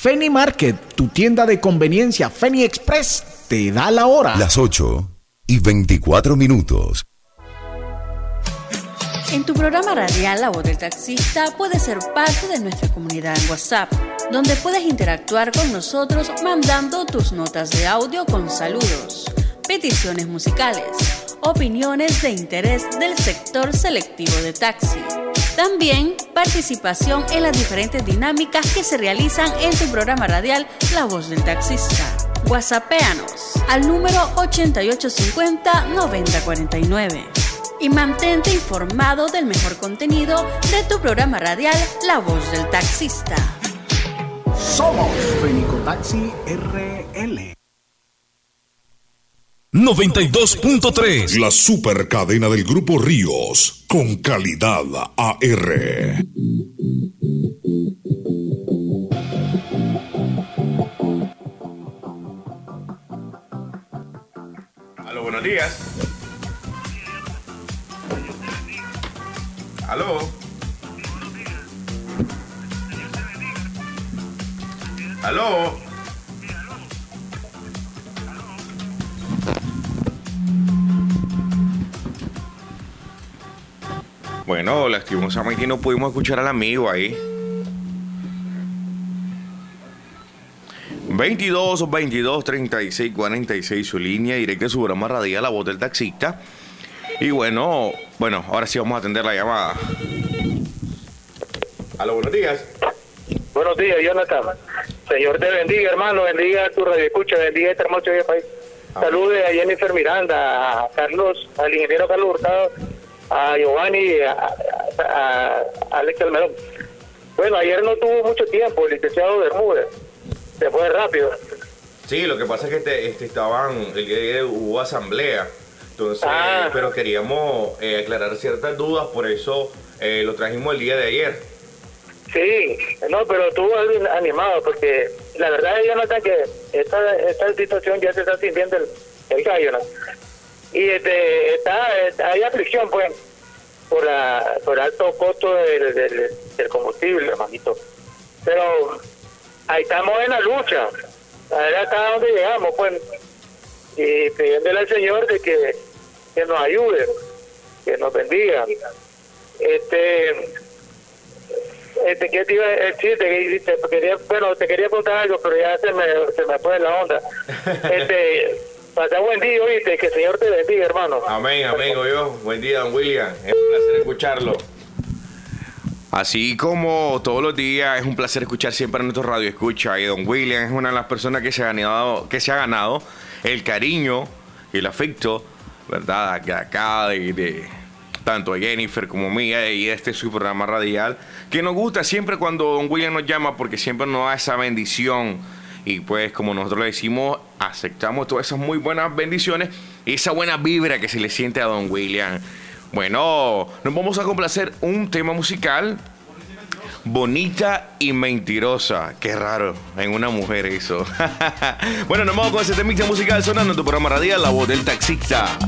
Feni Market, tu tienda de conveniencia Feni Express, te da la hora. Las 8:24. En tu programa radial La Voz del Taxista puedes ser parte de nuestra comunidad en WhatsApp, donde puedes interactuar con nosotros mandando tus notas de audio con saludos, peticiones musicales, opiniones de interés del sector selectivo de taxi. También participación en las diferentes dinámicas que se realizan en tu programa radial La Voz del Taxista. WhatsAppéanos al número 8850-9049 y mantente informado del mejor contenido de tu programa radial La Voz del Taxista. Somos Fenicotaxi RL. 92.3, la super cadena del Grupo Ríos, con calidad AR. Aló, buenos días. Aló. Aló. Bueno, lastimosamente no pudimos escuchar al amigo ahí. 22 36 46 su línea directa de su programa radial La Voz del Taxista. Y bueno, ahora sí vamos a atender la llamada. Aló, buenos días. Buenos días, Jonathan. Señor te bendiga, hermano, bendiga a tu radio escucha, bendiga a este hermoso país. Salude a Jennifer Miranda, a Carlos, al ingeniero Carlos Hurtado, a Giovanni, a Alex Almerón. Bueno, ayer no tuvo mucho tiempo el licenciado Bermúdez, se fue rápido. Sí, lo que pasa es que hubo asamblea, entonces, pero queríamos aclarar ciertas dudas, por eso lo trajimos el día de ayer. Sí, no, pero estuvo animado, porque la verdad es, Jonathan, que esta situación ya se está sintiendo el gallo, ¿no? Y hay aflicción, pues, por alto costo del combustible, hermanito. Pero ahí estamos en la lucha, a ver hasta dónde llegamos, pues, y pidiéndole al Señor de que nos ayude, que nos bendiga. ¿Qué te iba a decir? Te quería preguntar algo, pero ya se me fue la onda. Pasa buen día, oíste, que el Señor te bendiga, hermano. Amén, yo. Buen día, don William. Es un placer escucharlo. Así como todos los días, es un placer escuchar siempre a nuestro radio escucha. Y don William es una de las personas que se ha ganado el cariño y el afecto, ¿verdad? De acá, de tanto a Jennifer como mía, y este es su programa radial, que nos gusta siempre cuando don William nos llama, porque siempre nos da esa bendición. Y pues, como nosotros le decimos, aceptamos todas esas muy buenas bendiciones y esa buena vibra que se le siente a don William. Bueno, nos vamos a complacer un tema musical, Bonita y Mentirosa. Qué raro en una mujer eso. Bueno, nos vamos con ese temita musical sonando en tu programa radial La Voz del Taxista.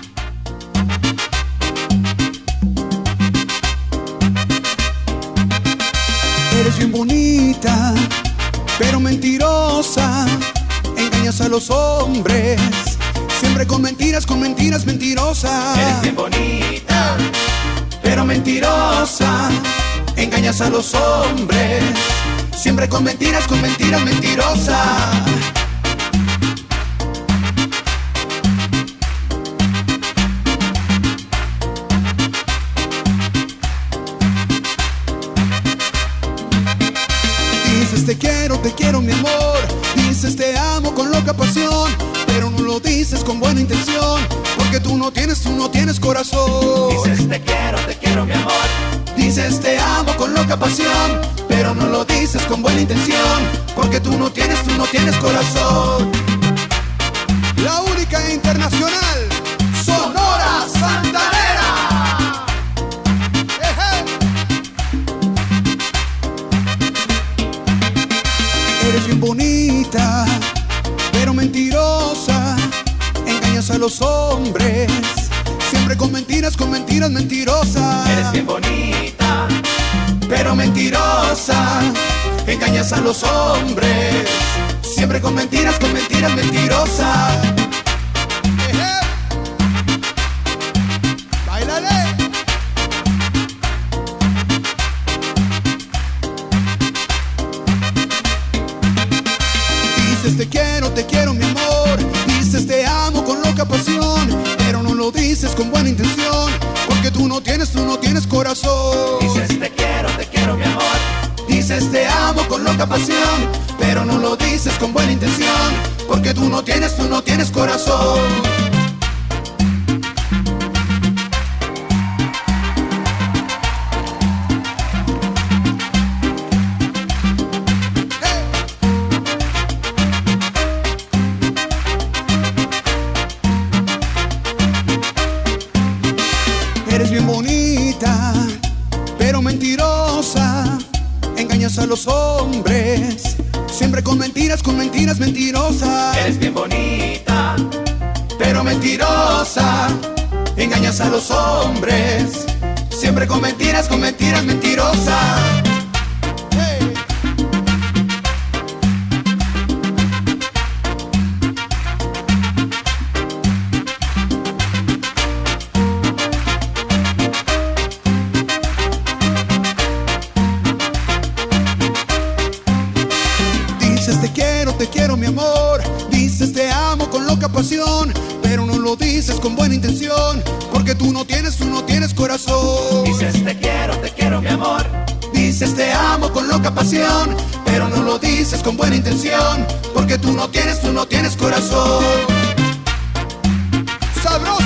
Eres bien bonita, pero mentirosa, engañas a los hombres, siempre con mentiras, mentirosas. Eres bien bonita, pero mentirosa, engañas a los hombres, siempre con mentiras, mentirosas. Te quiero mi amor, dices te amo con loca pasión, pero no lo dices con buena intención, porque tú no tienes corazón. Dices te quiero mi amor, dices te amo con loca pasión, pero no lo dices con buena intención, porque tú no tienes corazón. La única internacional, Sonora Santanera. Eres bien bonita, pero mentirosa, engañas a los hombres, siempre con mentiras, mentirosas. Eres bien bonita, pero mentirosa, engañas a los hombres, siempre con mentiras mentirosas. ¡Báilale! Dices te quiero mi amor, dices te amo con loca pasión, pero no lo dices con buena intención, porque tú no tienes corazón. Dices te quiero mi amor. Dices te amo con loca pasión, pero no lo dices con buena intención, porque tú no tienes corazón. Eres bien bonita, pero mentirosa, engañas a los hombres, siempre con mentiras mentirosas. Eres bien bonita, pero mentirosa, engañas a los hombres, siempre con mentiras mentirosas. Hey. Dices te quiero mi amor, dices te amo con loca pasión, pero no lo dices con buena intención, porque tú no tienes corazón. dices te quiero mi amor. Dices te amo con loca pasión, pero no lo dices con buena intención, porque tú no tienes corazón. ¡Sabroso!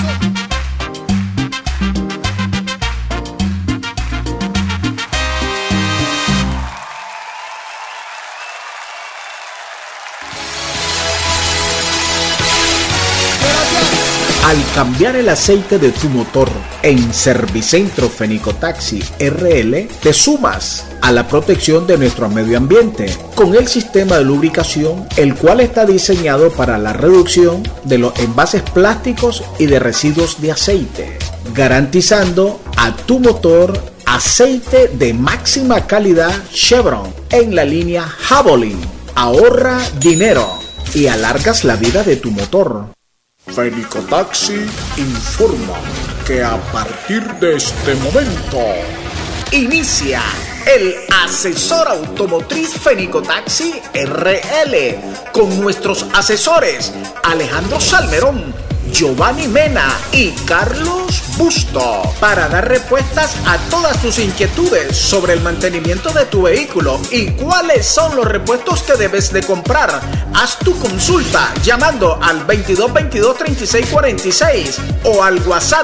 Al cambiar el aceite de tu motor en Servicentro Fenicotaxi RL, te sumas a la protección de nuestro medio ambiente con el sistema de lubricación, el cual está diseñado para la reducción de los envases plásticos y de residuos de aceite, garantizando a tu motor aceite de máxima calidad Chevron en la línea Javelin. Ahorra dinero y alargas la vida de tu motor. Fenicotaxi informa que a partir de este momento inicia el asesor automotriz Fenicotaxi RL con nuestros asesores Alejandro Salmerón, Giovanni Mena y Carlos Busto para dar respuestas a todas tus inquietudes sobre el mantenimiento de tu vehículo y cuáles son los repuestos que debes de comprar. Haz tu consulta llamando al 2222-3646 o al WhatsApp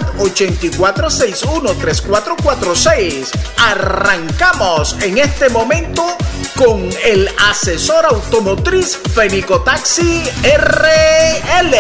8461-3446. Arrancamos en este momento con el asesor automotriz Fenicotaxi RL.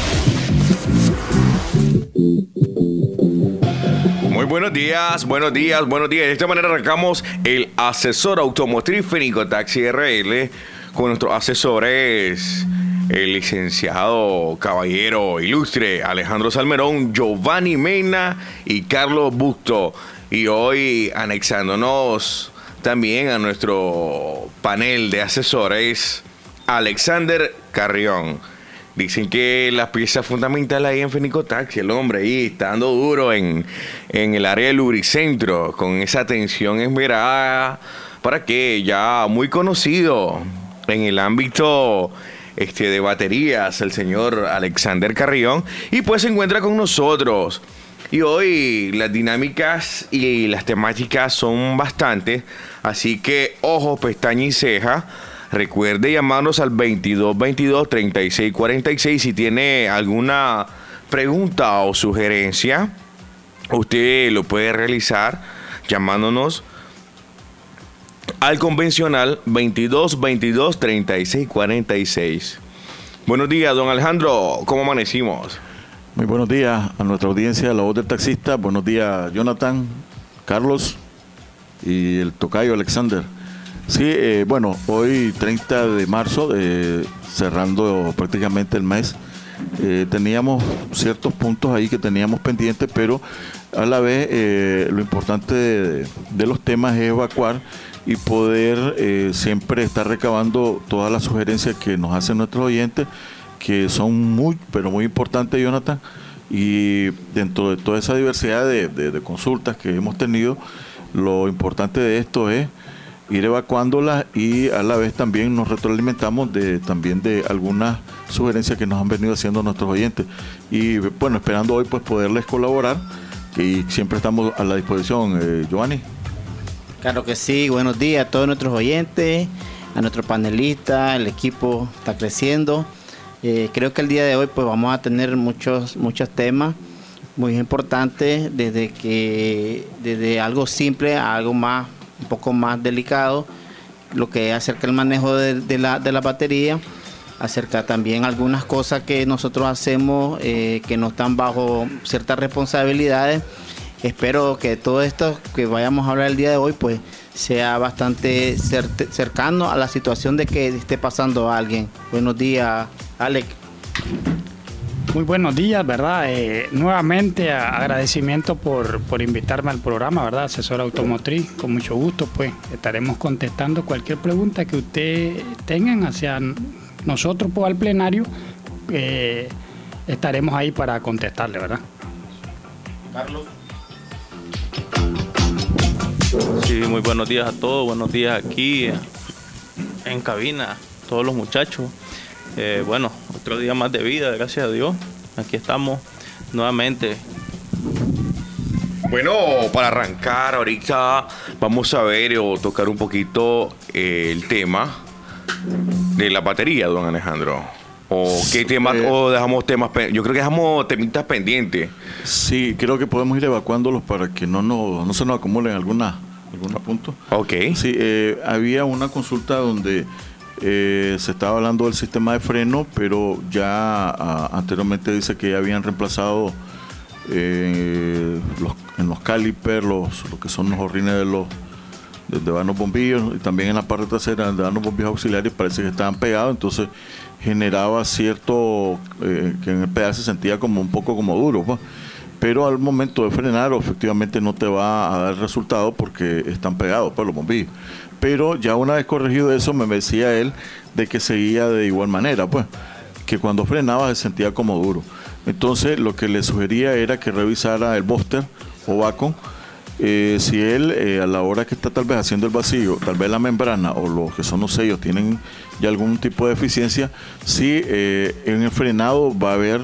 Muy buenos días. De esta manera arrancamos el asesor automotriz Fenicotaxi RL con nuestros asesores, el licenciado caballero ilustre Alejandro Salmerón, Giovanni Mena y Carlos Busto. Y hoy anexándonos también a nuestro panel de asesores, Alexander Carrión. Dicen que la pieza fundamental ahí en Fenicotaxi, el hombre ahí está dando duro en el área del lubricentro, con esa atención esmerada, para que ya muy conocido en el ámbito de baterías, el señor Alexander Carrión, y pues se encuentra con nosotros. Y hoy las dinámicas y las temáticas son bastantes, así que ojo, pestaña y ceja. Recuerde llamarnos al 2222-3646 si tiene alguna pregunta o sugerencia. Usted lo puede realizar llamándonos al convencional 2222-3646. Buenos días, don Alejandro. ¿Cómo amanecimos? Muy buenos días a nuestra audiencia, la voz del taxista. Buenos días, Jonathan, Carlos y el tocayo Alexander. Sí, bueno, hoy 30 de marzo, cerrando prácticamente el mes, teníamos ciertos puntos ahí que teníamos pendientes, pero a la vez lo importante de los temas es evacuar y poder siempre estar recabando todas las sugerencias que nos hacen nuestros oyentes, que son muy, pero muy importantes, Jonathan, y dentro de toda esa diversidad de consultas que hemos tenido, lo importante de esto es ir evacuándolas y a la vez también nos retroalimentamos también de algunas sugerencias que nos han venido haciendo nuestros oyentes. Y bueno, esperando hoy pues poderles colaborar, y siempre estamos a la disposición. Giovanni. Claro que sí, buenos días a todos nuestros oyentes, a nuestros panelistas, el equipo está creciendo. Creo que el día de hoy pues vamos a tener muchos temas muy importantes, desde algo simple a algo más, un poco más delicado, lo que es acerca del manejo de la batería, acerca también algunas cosas que nosotros hacemos que no están bajo ciertas responsabilidades. Espero que todo esto que vayamos a hablar el día de hoy pues sea bastante cercano a la situación de que esté pasando a alguien. Buenos días, Alex. Muy buenos días, ¿verdad? Nuevamente agradecimiento por invitarme al programa, ¿verdad? Asesor automotriz, con mucho gusto, pues estaremos contestando cualquier pregunta que ustedes tengan hacia nosotros, pues al plenario, estaremos ahí para contestarle, ¿verdad? Carlos. Sí, muy buenos días a todos, buenos días aquí en cabina, todos los muchachos. Bueno, otro día más de vida, gracias a Dios. Aquí estamos nuevamente. Bueno, para arrancar ahorita vamos a ver o tocar un poquito el tema de la batería, don Alejandro. ¿O qué temas? ¿O dejamos temas? Yo creo que dejamos temitas pendientes. Sí, creo que podemos ir evacuándolos para que no se nos acumulen algunos puntos. Ok. Sí, había una consulta donde se estaba hablando del sistema de freno, pero ya anteriormente dice que ya habían reemplazado en los calipers, lo que son los horrines de vanos bombillos, y también en la parte trasera de vanos bombillos auxiliares parece que estaban pegados, entonces generaba cierto que en el pedal se sentía como un poco como duro, pues. Pero al momento de frenar efectivamente no te va a dar resultado porque están pegados pues los bombillos. Pero ya una vez corregido eso, me decía él de que seguía de igual manera, pues, que cuando frenaba se sentía como duro. Entonces lo que le sugería era que revisara el booster o Vacon, si él a la hora que está tal vez haciendo el vacío, tal vez la membrana o los que son los sellos tienen ya algún tipo de deficiencia, si en el frenado va a haber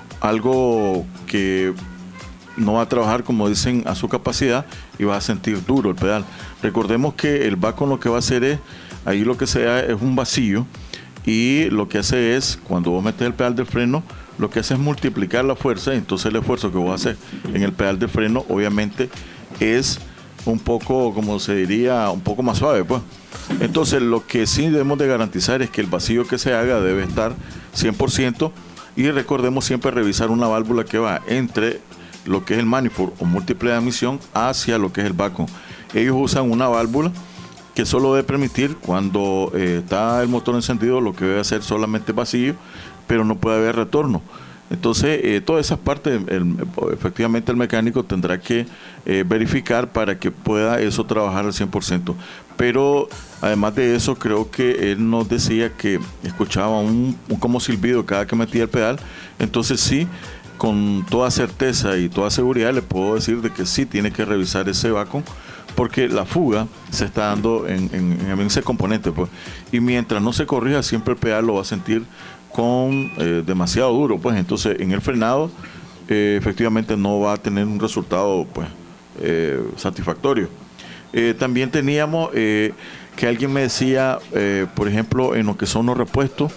algo que no va a trabajar, como dicen, a su capacidad y va a sentir duro el pedal. Recordemos que el Vacon lo que va a hacer es, ahí lo que se da es un vacío, y lo que hace es, cuando vos metes el pedal de freno, lo que hace es multiplicar la fuerza, entonces el esfuerzo que vos haces en el pedal de freno obviamente es un poco, como se diría, un poco más suave, pues. Entonces lo que sí debemos de garantizar es que el vacío que se haga debe estar 100%, y recordemos siempre revisar una válvula que va entre lo que es el manifold o múltiple de admisión hacia lo que es el Vacon. Ellos usan una válvula que solo debe permitir cuando está el motor encendido, lo que debe hacer solamente vacío, pero no puede haber retorno. Entonces, todas esas partes, efectivamente el mecánico tendrá que verificar para que pueda eso trabajar al 100%. Pero además de eso, creo que él nos decía que escuchaba un como silbido cada que metía el pedal. Entonces sí, con toda certeza y toda seguridad le puedo decir de que sí tiene que revisar ese Vacon, porque la fuga se está dando en ese componente, pues. Y mientras no se corrija, siempre el pedal lo va a sentir con demasiado duro, pues. Entonces en el frenado efectivamente no va a tener un resultado pues satisfactorio. También teníamos que alguien me decía, por ejemplo, en lo que son los repuestos,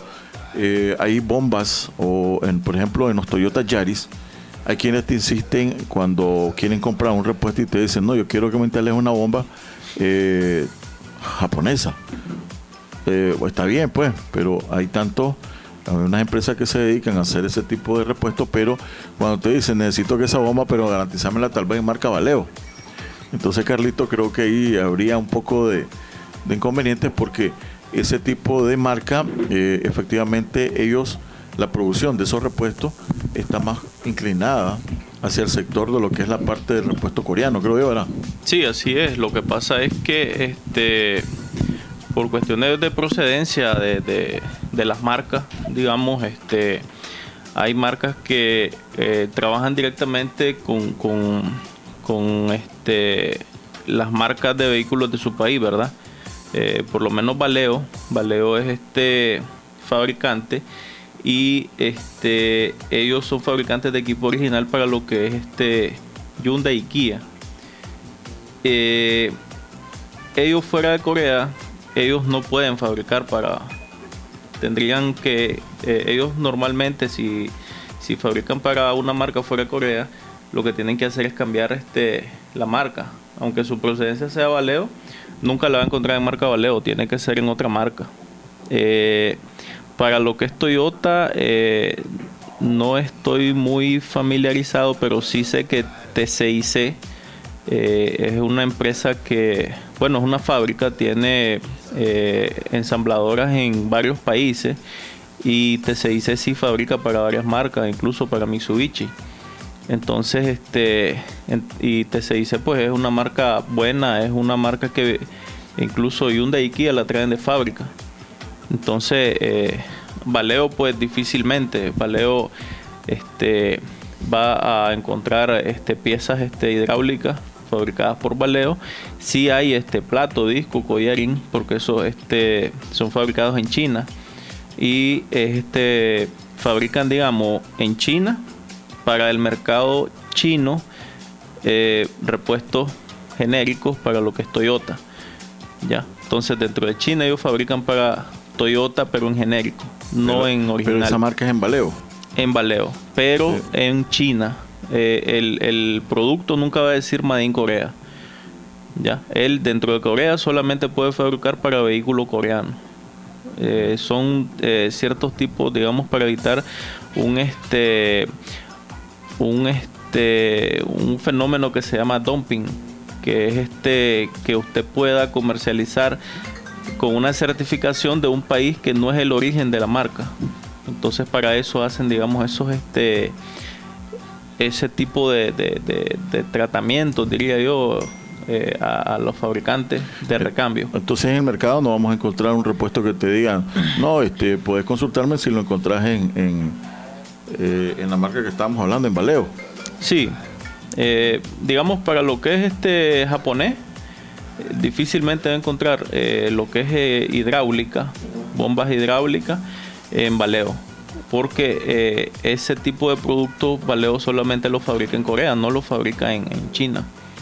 hay bombas, o por ejemplo en los Toyota Yaris, hay quienes te insisten cuando quieren comprar un repuesto y te dicen, no, yo quiero que me instales una bomba japonesa. Está bien, pues, pero hay unas empresas que se dedican a hacer ese tipo de repuestos, pero cuando te dicen, necesito que esa bomba, pero garantízamela tal vez en marca Valeo. Entonces, Carlito, creo que ahí habría un poco de inconvenientes, porque ese tipo de marca, efectivamente ellos, la producción de esos repuestos está más inclinada hacia el sector de lo que es la parte del repuesto coreano, creo yo, ¿verdad? Sí, así es. Lo que pasa es que por cuestiones de procedencia de las marcas, digamos, hay marcas que trabajan directamente con las marcas de vehículos de su país, ¿verdad? Por lo menos Valeo es fabricante, y ellos son fabricantes de equipo original para lo que es Hyundai y Kia. Ellos fuera de Corea, ellos no pueden fabricar tendrían que, ellos normalmente si fabrican para una marca fuera de Corea, lo que tienen que hacer es cambiar la marca. Aunque su procedencia sea Valeo, nunca la va a encontrar en marca Valeo, tiene que ser en otra marca. Para lo que es Toyota, no estoy muy familiarizado, pero sí sé que TCIC es una empresa que, bueno, es una fábrica, tiene ensambladoras en varios países, y TCIC sí fabrica para varias marcas, incluso para Mitsubishi. Entonces, y TCIC pues es una marca buena, es una marca que incluso Hyundai y Kia la traen de fábrica. Entonces, Valeo pues difícilmente, Valeo va a encontrar piezas hidráulicas fabricadas por Valeo. Sí hay plato, disco, collarín, porque eso son fabricados en China, y fabrican, digamos, en China para el mercado chino, repuestos genéricos para lo que es Toyota, ¿ya? Entonces, dentro de China ellos fabrican para Toyota, pero en genérico, no en original. Pero esa marca es en Valeo. En Valeo, pero sí. En China el producto nunca va a decir Made in Corea, ¿ya? Él dentro de Corea solamente puede fabricar para vehículo coreano. Son ciertos tipos, digamos, para evitar un fenómeno que se llama dumping, que es que usted pueda comercializar con una certificación de un país que no es el origen de la marca. Entonces, para eso hacen, digamos, ese tipo de tratamientos, diría yo, a los fabricantes de recambio. Entonces, en el mercado no vamos a encontrar un repuesto que te digan, no, puedes consultarme si lo encontrás en la marca que estábamos hablando, en Valeo. Sí, digamos, para lo que es japonés, difícilmente va a encontrar lo que es hidráulica, bombas hidráulicas en Valeo, porque ese tipo de productos Valeo solamente lo fabrica en Corea, no lo fabrica en China.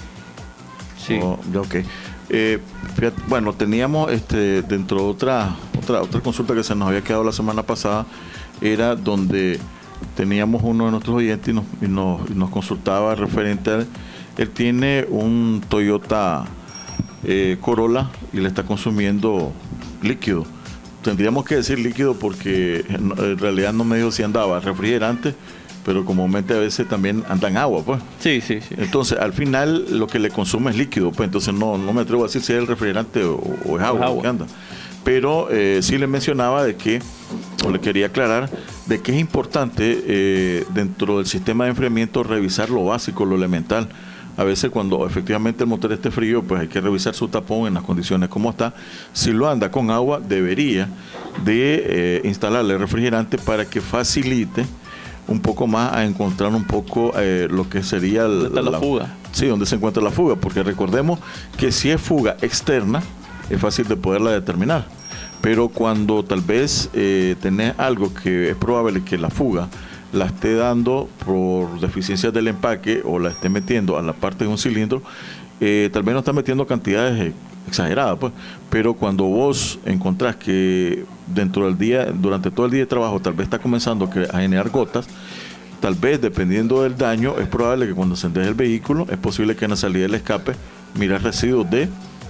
Sí. Ok. Bueno, teníamos dentro de otra consulta que se nos había quedado la semana pasada, era donde teníamos uno de nuestros oyentes y nos consultaba referente a él tiene un Toyota Corolla y le está consumiendo líquido. Tendríamos que decir líquido porque en realidad no me dijo si andaba refrigerante, pero comúnmente a veces también andan agua, pues. Sí. Entonces, al final lo que le consume es líquido, pues. Entonces no me atrevo a decir si es el refrigerante o es agua lo que anda. Pero sí le mencionaba le quería aclarar de que es importante dentro del sistema de enfriamiento revisar lo básico, lo elemental. A veces cuando efectivamente el motor esté frío, pues hay que revisar su tapón en las condiciones como está. Si lo anda con agua, debería de instalarle refrigerante para que facilite un poco más a encontrar un poco lo que sería la fuga. Sí, donde se encuentra la fuga, porque recordemos que si es fuga externa, es fácil de poderla determinar. Pero cuando tal vez tenés algo que es probable que la fuga la esté dando por deficiencias del empaque o la esté metiendo a la parte de un cilindro, tal vez no está metiendo cantidades exageradas, pues. Pero cuando vos encontrás que dentro del día, durante todo el día de trabajo, tal vez está comenzando a generar gotas, tal vez dependiendo del daño, es probable que cuando encendes el vehículo, es posible que en la salida del escape mires residuos de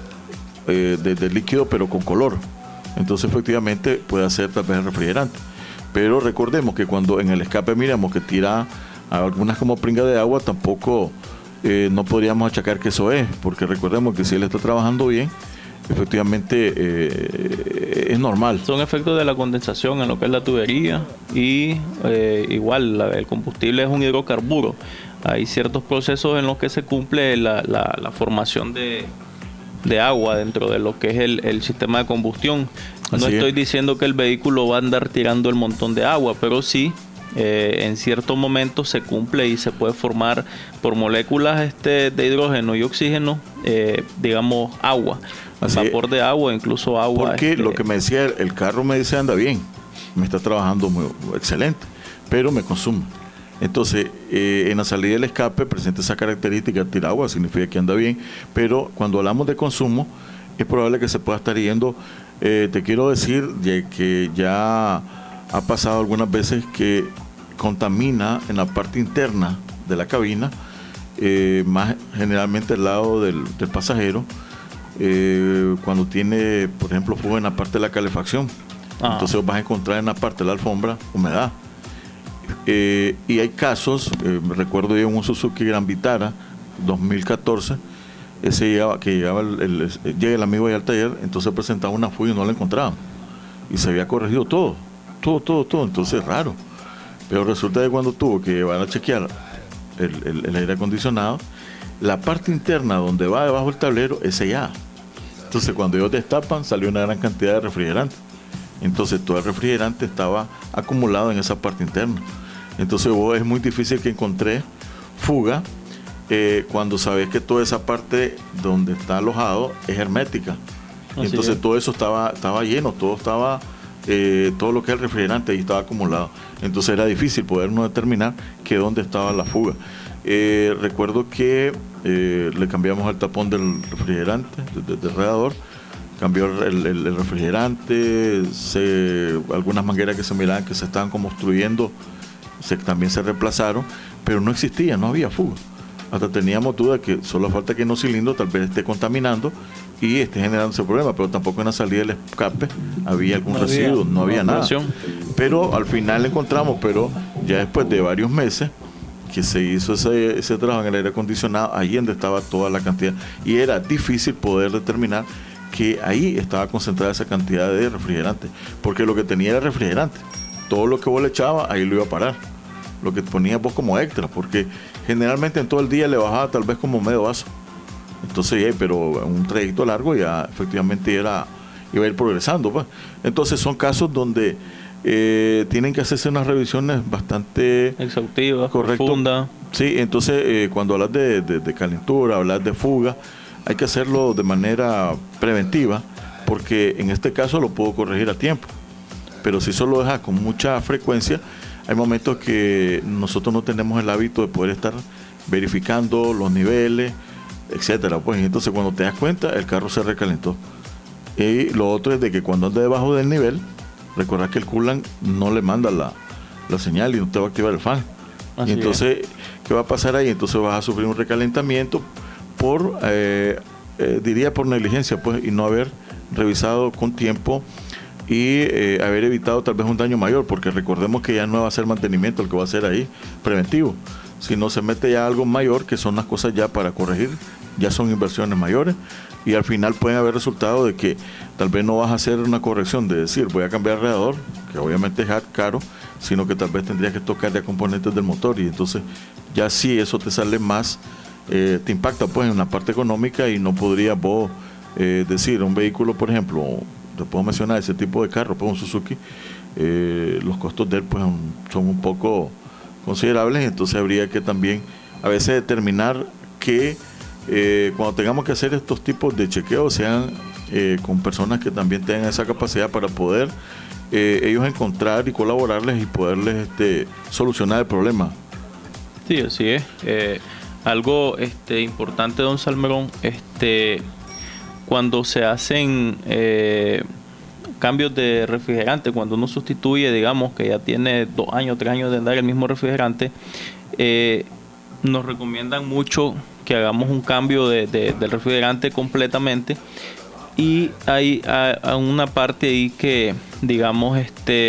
líquido, pero con color. Entonces, efectivamente, puede ser tal vez el refrigerante. Pero recordemos que cuando en el escape miramos que tira algunas como pringa de agua, tampoco no podríamos achacar que eso es, porque recordemos que si él está trabajando bien, efectivamente es normal. Son efectos de la condensación en lo que es la tubería y igual el combustible es un hidrocarburo. hay ciertos procesos en los que se cumple la formación de agua dentro de lo que es el sistema de combustión. No estoy diciendo que el vehículo va a andar tirando el montón de agua, pero sí en ciertos momentos se cumple y se puede formar por moléculas de hidrógeno y oxígeno, digamos agua, vapor de agua, incluso agua. Porque lo que me decía, el carro me dice anda bien, me está trabajando muy excelente, pero me consume. Entonces, en la salida del escape presenta esa característica, tira agua, significa que anda bien, pero cuando hablamos de consumo, es probable que se pueda estar yendo. Te quiero decir que ya ha pasado algunas veces que contamina en la parte interna de la cabina, más generalmente al lado del pasajero, cuando tiene, por ejemplo, fuga en la parte de la calefacción. Entonces vas a encontrar en la parte de la alfombra humedad. Y hay casos, recuerdo yo un Suzuki Gran Vitara 2014, llega el amigo ahí al taller, entonces presentaba una fuga y no la encontraban, y se había corregido todo, entonces raro, pero resulta que cuando tuvo que llevar a chequear el aire acondicionado, la parte interna donde va debajo del tablero es sellada. Entonces cuando ellos destapan salió una gran cantidad de refrigerante, entonces todo el refrigerante estaba acumulado en esa parte interna. Entonces es muy difícil que encontré fuga cuando sabes que toda esa parte donde está alojado es hermética. Entonces todo eso estaba lleno, todo lo que es el refrigerante ahí estaba acumulado. Entonces era difícil podernos determinar que dónde estaba la fuga. Recuerdo que le cambiamos el tapón del refrigerante, del radiador, cambió el refrigerante, algunas mangueras que se miraban que se estaban como obstruyendo, también se reemplazaron, pero no existía, no había fuga. Hasta teníamos duda que solo falta que en los cilindros tal vez esté contaminando y esté generando ese problema, pero tampoco en la salida del escape había algún residuo, no había nada. Pero al final encontramos, pero ya después de varios meses que se hizo ese trabajo en el aire acondicionado, ahí donde estaba toda la cantidad, y era difícil poder determinar que ahí estaba concentrada esa cantidad de refrigerante, porque lo que tenía era refrigerante, todo lo que vos le echabas ahí lo iba a parar, lo que ponías vos como extra, porque generalmente en todo el día le bajaba tal vez como medio vaso, entonces pero un trayecto largo ya efectivamente iba a ir progresando, pues. Entonces son casos donde tienen que hacerse unas revisiones bastante exhaustivas, profundas. Sí, entonces cuando hablas de calentura, hablas de fuga, hay que hacerlo de manera preventiva, porque en este caso lo puedo corregir a tiempo. Pero si solo dejas con mucha frecuencia, hay momentos que nosotros no tenemos el hábito de poder estar verificando los niveles, etcétera. Pues entonces cuando te das cuenta, el carro se recalentó. Y lo otro es de que cuando ande debajo del nivel, recordad que el coolant no le manda la señal y no te va a activar el fan. Y entonces, ¿qué va a pasar ahí? Entonces vas a sufrir un recalentamiento diría por negligencia, pues, y no haber revisado con tiempo y haber evitado tal vez un daño mayor, porque recordemos que ya no va a ser mantenimiento el que va a ser ahí preventivo, sino se mete ya algo mayor, que son las cosas ya para corregir, ya son inversiones mayores, y al final pueden haber resultado de que tal vez no vas a hacer una corrección de decir voy a cambiar el radiador, que obviamente es caro, sino que tal vez tendrías que tocar ya componentes del motor, y entonces ya sí eso te sale más, te impacta pues en la parte económica, y no podrías vos decir un vehículo, por ejemplo, te puedo mencionar ese tipo de carro, pues un Suzuki, los costos de él pues son un poco considerables, entonces habría que también a veces determinar que cuando tengamos que hacer estos tipos de chequeos sean con personas que también tengan esa capacidad para poder ellos encontrar y colaborarles y poderles solucionar el problema. Sí, así es. Algo importante, don Salmerón, cuando se hacen cambios de refrigerante, cuando uno sustituye, digamos que ya tiene 2 años, 3 años de andar el mismo refrigerante, nos recomiendan mucho que hagamos un cambio del refrigerante completamente, y hay una parte ahí que, digamos,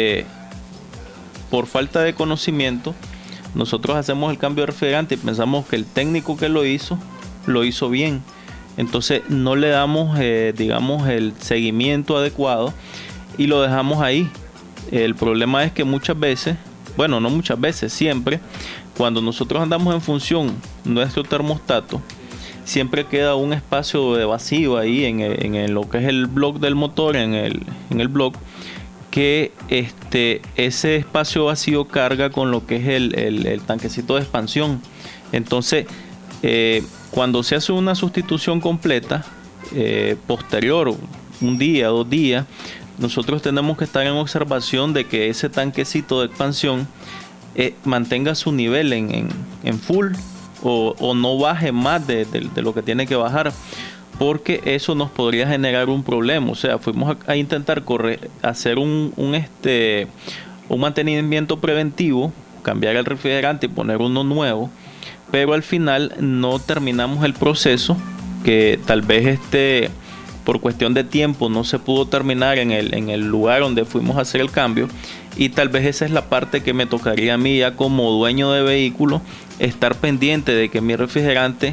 por falta de conocimiento, nosotros hacemos el cambio de refrigerante y pensamos que el técnico que lo hizo bien. Entonces no le damos, digamos, el seguimiento adecuado y lo dejamos ahí. El problema es que muchas veces bueno, no muchas veces, siempre, cuando nosotros andamos en función, nuestro termostato, siempre queda un espacio de vacío ahí en lo que es el bloque del motor, en el bloque, que ese espacio vacío carga con lo que es el tanquecito de expansión. Entonces, cuando se hace una sustitución completa, posterior, un día, 2 días, nosotros tenemos que estar en observación de que ese tanquecito de expansión mantenga su nivel en full, o no baje más de lo que tiene que bajar, porque eso nos podría generar un problema. O sea, fuimos a intentar hacer un mantenimiento preventivo, cambiar el refrigerante y poner uno nuevo, pero al final no terminamos el proceso, que tal vez por cuestión de tiempo no se pudo terminar en el lugar donde fuimos a hacer el cambio, y tal vez esa es la parte que me tocaría a mí ya como dueño de vehículo, estar pendiente de que mi refrigerante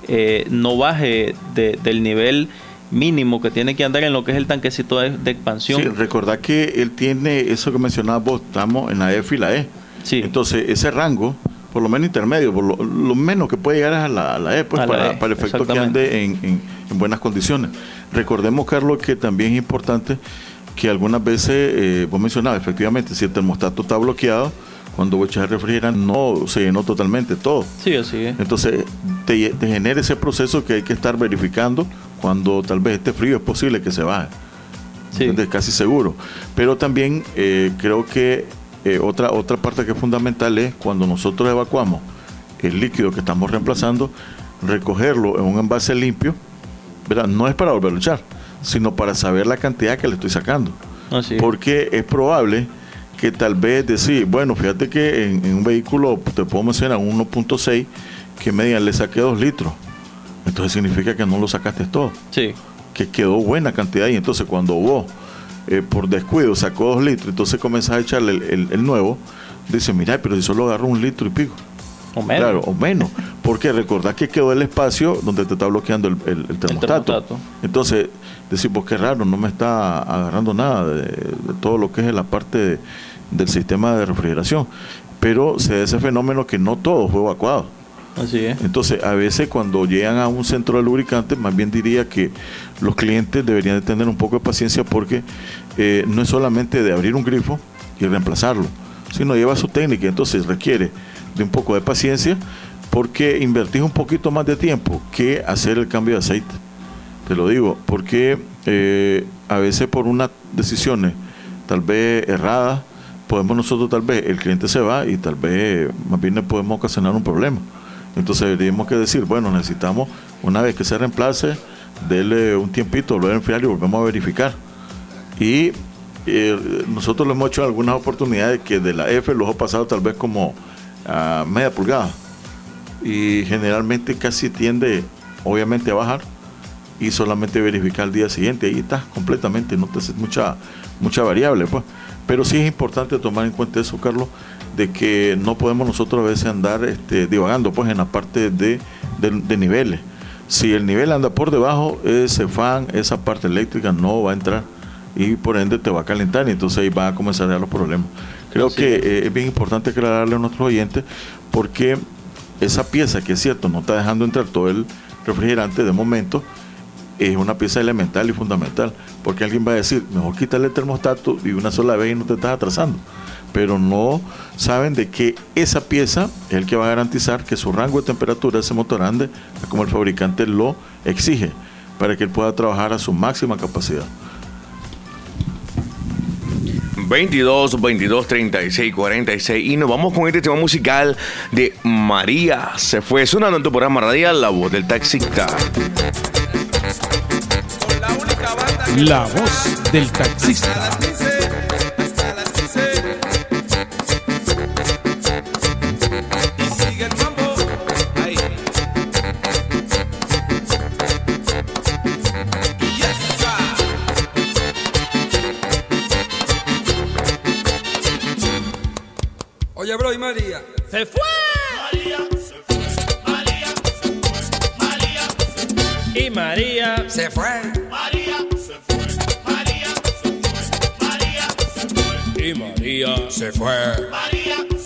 no baje del nivel mínimo que tiene que andar en lo que es el tanquecito de expansión. Sí, recordad que él tiene eso que mencionabas vos, estamos en la F y la E. Sí. Entonces, ese rango, por lo menos intermedio, por lo menos que puede llegar a la E, pues, para el efecto que ande en buenas condiciones. Recordemos, Carlos, que también es importante que algunas veces, vos mencionabas, efectivamente, si el termostato está bloqueado, cuando vos echas el refrigerante no se llenó totalmente todo. Sí, así es. Entonces te genera ese proceso que hay que estar verificando cuando tal vez esté frío, es posible que se baje. Sí. Es casi seguro. Pero también creo que otra parte que es fundamental es cuando nosotros evacuamos el líquido que estamos reemplazando, recogerlo en un envase limpio, ¿verdad? No es para volverlo a echar, sino para saber la cantidad que le estoy sacando. Así es. Porque es probable que tal vez decir, bueno, fíjate que en un vehículo, te puedo mencionar un 1.6, que median le saqué 2 litros. Entonces significa que no lo sacaste todo. Sí. Que quedó buena cantidad. Y entonces cuando vos, por descuido, sacó 2 litros, entonces comenzás a echarle el nuevo, dice, mira, pero si solo agarro 1 litro y pico. O menos. Claro, o menos. Porque recordás que quedó el espacio donde te está bloqueando el termostato. Entonces, decís, pues qué raro, no me está agarrando nada de todo lo que es la parte del sistema de refrigeración. Pero se da ese fenómeno que no todo fue evacuado. Así es. Entonces, a veces cuando llegan a un centro de lubricantes, más bien diría que los clientes deberían de tener un poco de paciencia, porque no es solamente de abrir un grifo y reemplazarlo, sino lleva su técnica. Entonces requiere de un poco de paciencia, porque invertís un poquito más de tiempo que hacer el cambio de aceite. Te lo digo, porque a veces por unas decisiones tal vez erradas, podemos nosotros, tal vez el cliente se va y tal vez más bien le podemos ocasionar un problema. Entonces deberíamos que decir, bueno, necesitamos, una vez que se reemplace, darle un tiempito, volver a enfriar y volvemos a verificar. Y nosotros lo hemos hecho en algunas oportunidades que de la F los he pasado tal vez como a media pulgada, y generalmente casi tiende obviamente a bajar, y solamente verificar el día siguiente, ahí está completamente, no te hace mucha variable, pues. Pero sí es importante tomar en cuenta eso, Carlos, de que no podemos nosotros a veces andar divagando pues en la parte de niveles. Si el nivel anda por debajo, ese fan, esa parte eléctrica no va a entrar, y por ende te va a calentar, y entonces ahí van a comenzar ya los problemas. Creo que es bien importante aclararle a nuestros oyentes, porque esa pieza, que es cierto, no está dejando entrar todo el refrigerante de momento, es una pieza elemental y fundamental, porque alguien va a decir, mejor quítale el termostato y una sola vez y no te estás atrasando. Pero no saben de que esa pieza es el que va a garantizar que su rango de temperatura de ese motor ande como el fabricante lo exige, para que él pueda trabajar a su máxima capacidad. 22, 36, 46. Y nos vamos con este tema musical de María se fue, sonando en tu programa radial La Voz del Taxista. La Voz del Taxista. Oye, bro, y María se fue. María se fue. María se fue. María se fue. Y María se fue. María se fue. María se fue. María se fue. Y María se fue. María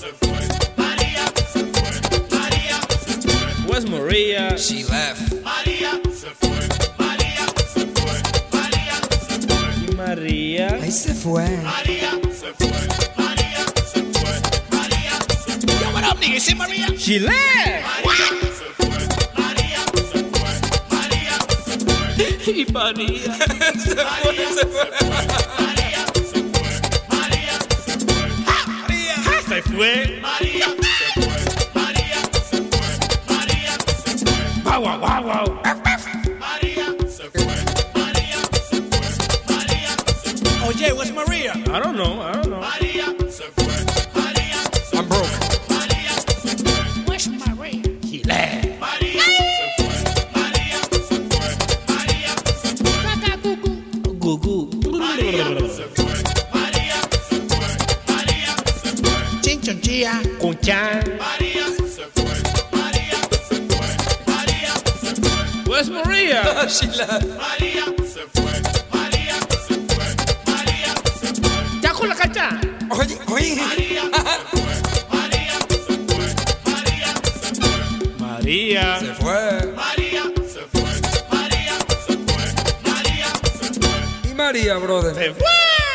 Where's Maria? She left. María se fue. María se fue. María se fue. ¿Y María? Ahí se fue. María se fue. María se fue. María se fue. Yo, what up, nigga? See Maria? She left. María se fue. María se fue. María se fue. Y María. Se fue, se fue. María se fue. María se fue. María. Se fue. María se fue. María se fue. María se fue. Wow, wow, wow, wow. María se fue. María se fue. María se fue. Oye, where's Maria? I don't know. María se fue. María se I'm broke. fue. María se fue. Where's Maria? She left. María se fue. María se fue. María se fue. Gugu. María se fue. María se fue. María se fue. Chinchonchilla. Kunchan. María se fue. María se fue. María se fue. Where's Maria? She left. María se fue. María se fue. María se fue. ¿Ya con la cancha? Oye, oye. María se fue. María se fue. María se fue. María. Se fue. María se fue. María se fue. María se fue. Y María, brother. Se fue.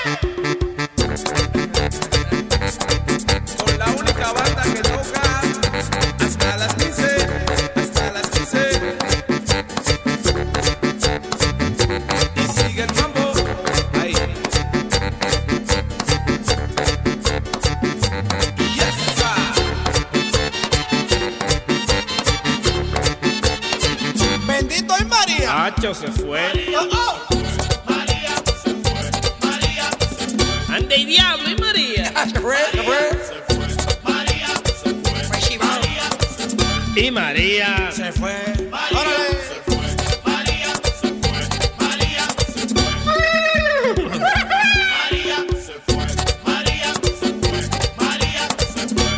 Con la única banda que toca hasta las 15. Hasta las 15. Y sigue el mambo. Ahí. Yes, sir. Bendito es María. Hacho se fue. María se fue. María se fue. Ande y diablo y María. Se fue, se fue. María se fue. María se fue. Y María. Se fue. María se fue. María se fue. María se fue. María se fue. María se fue. María se fue.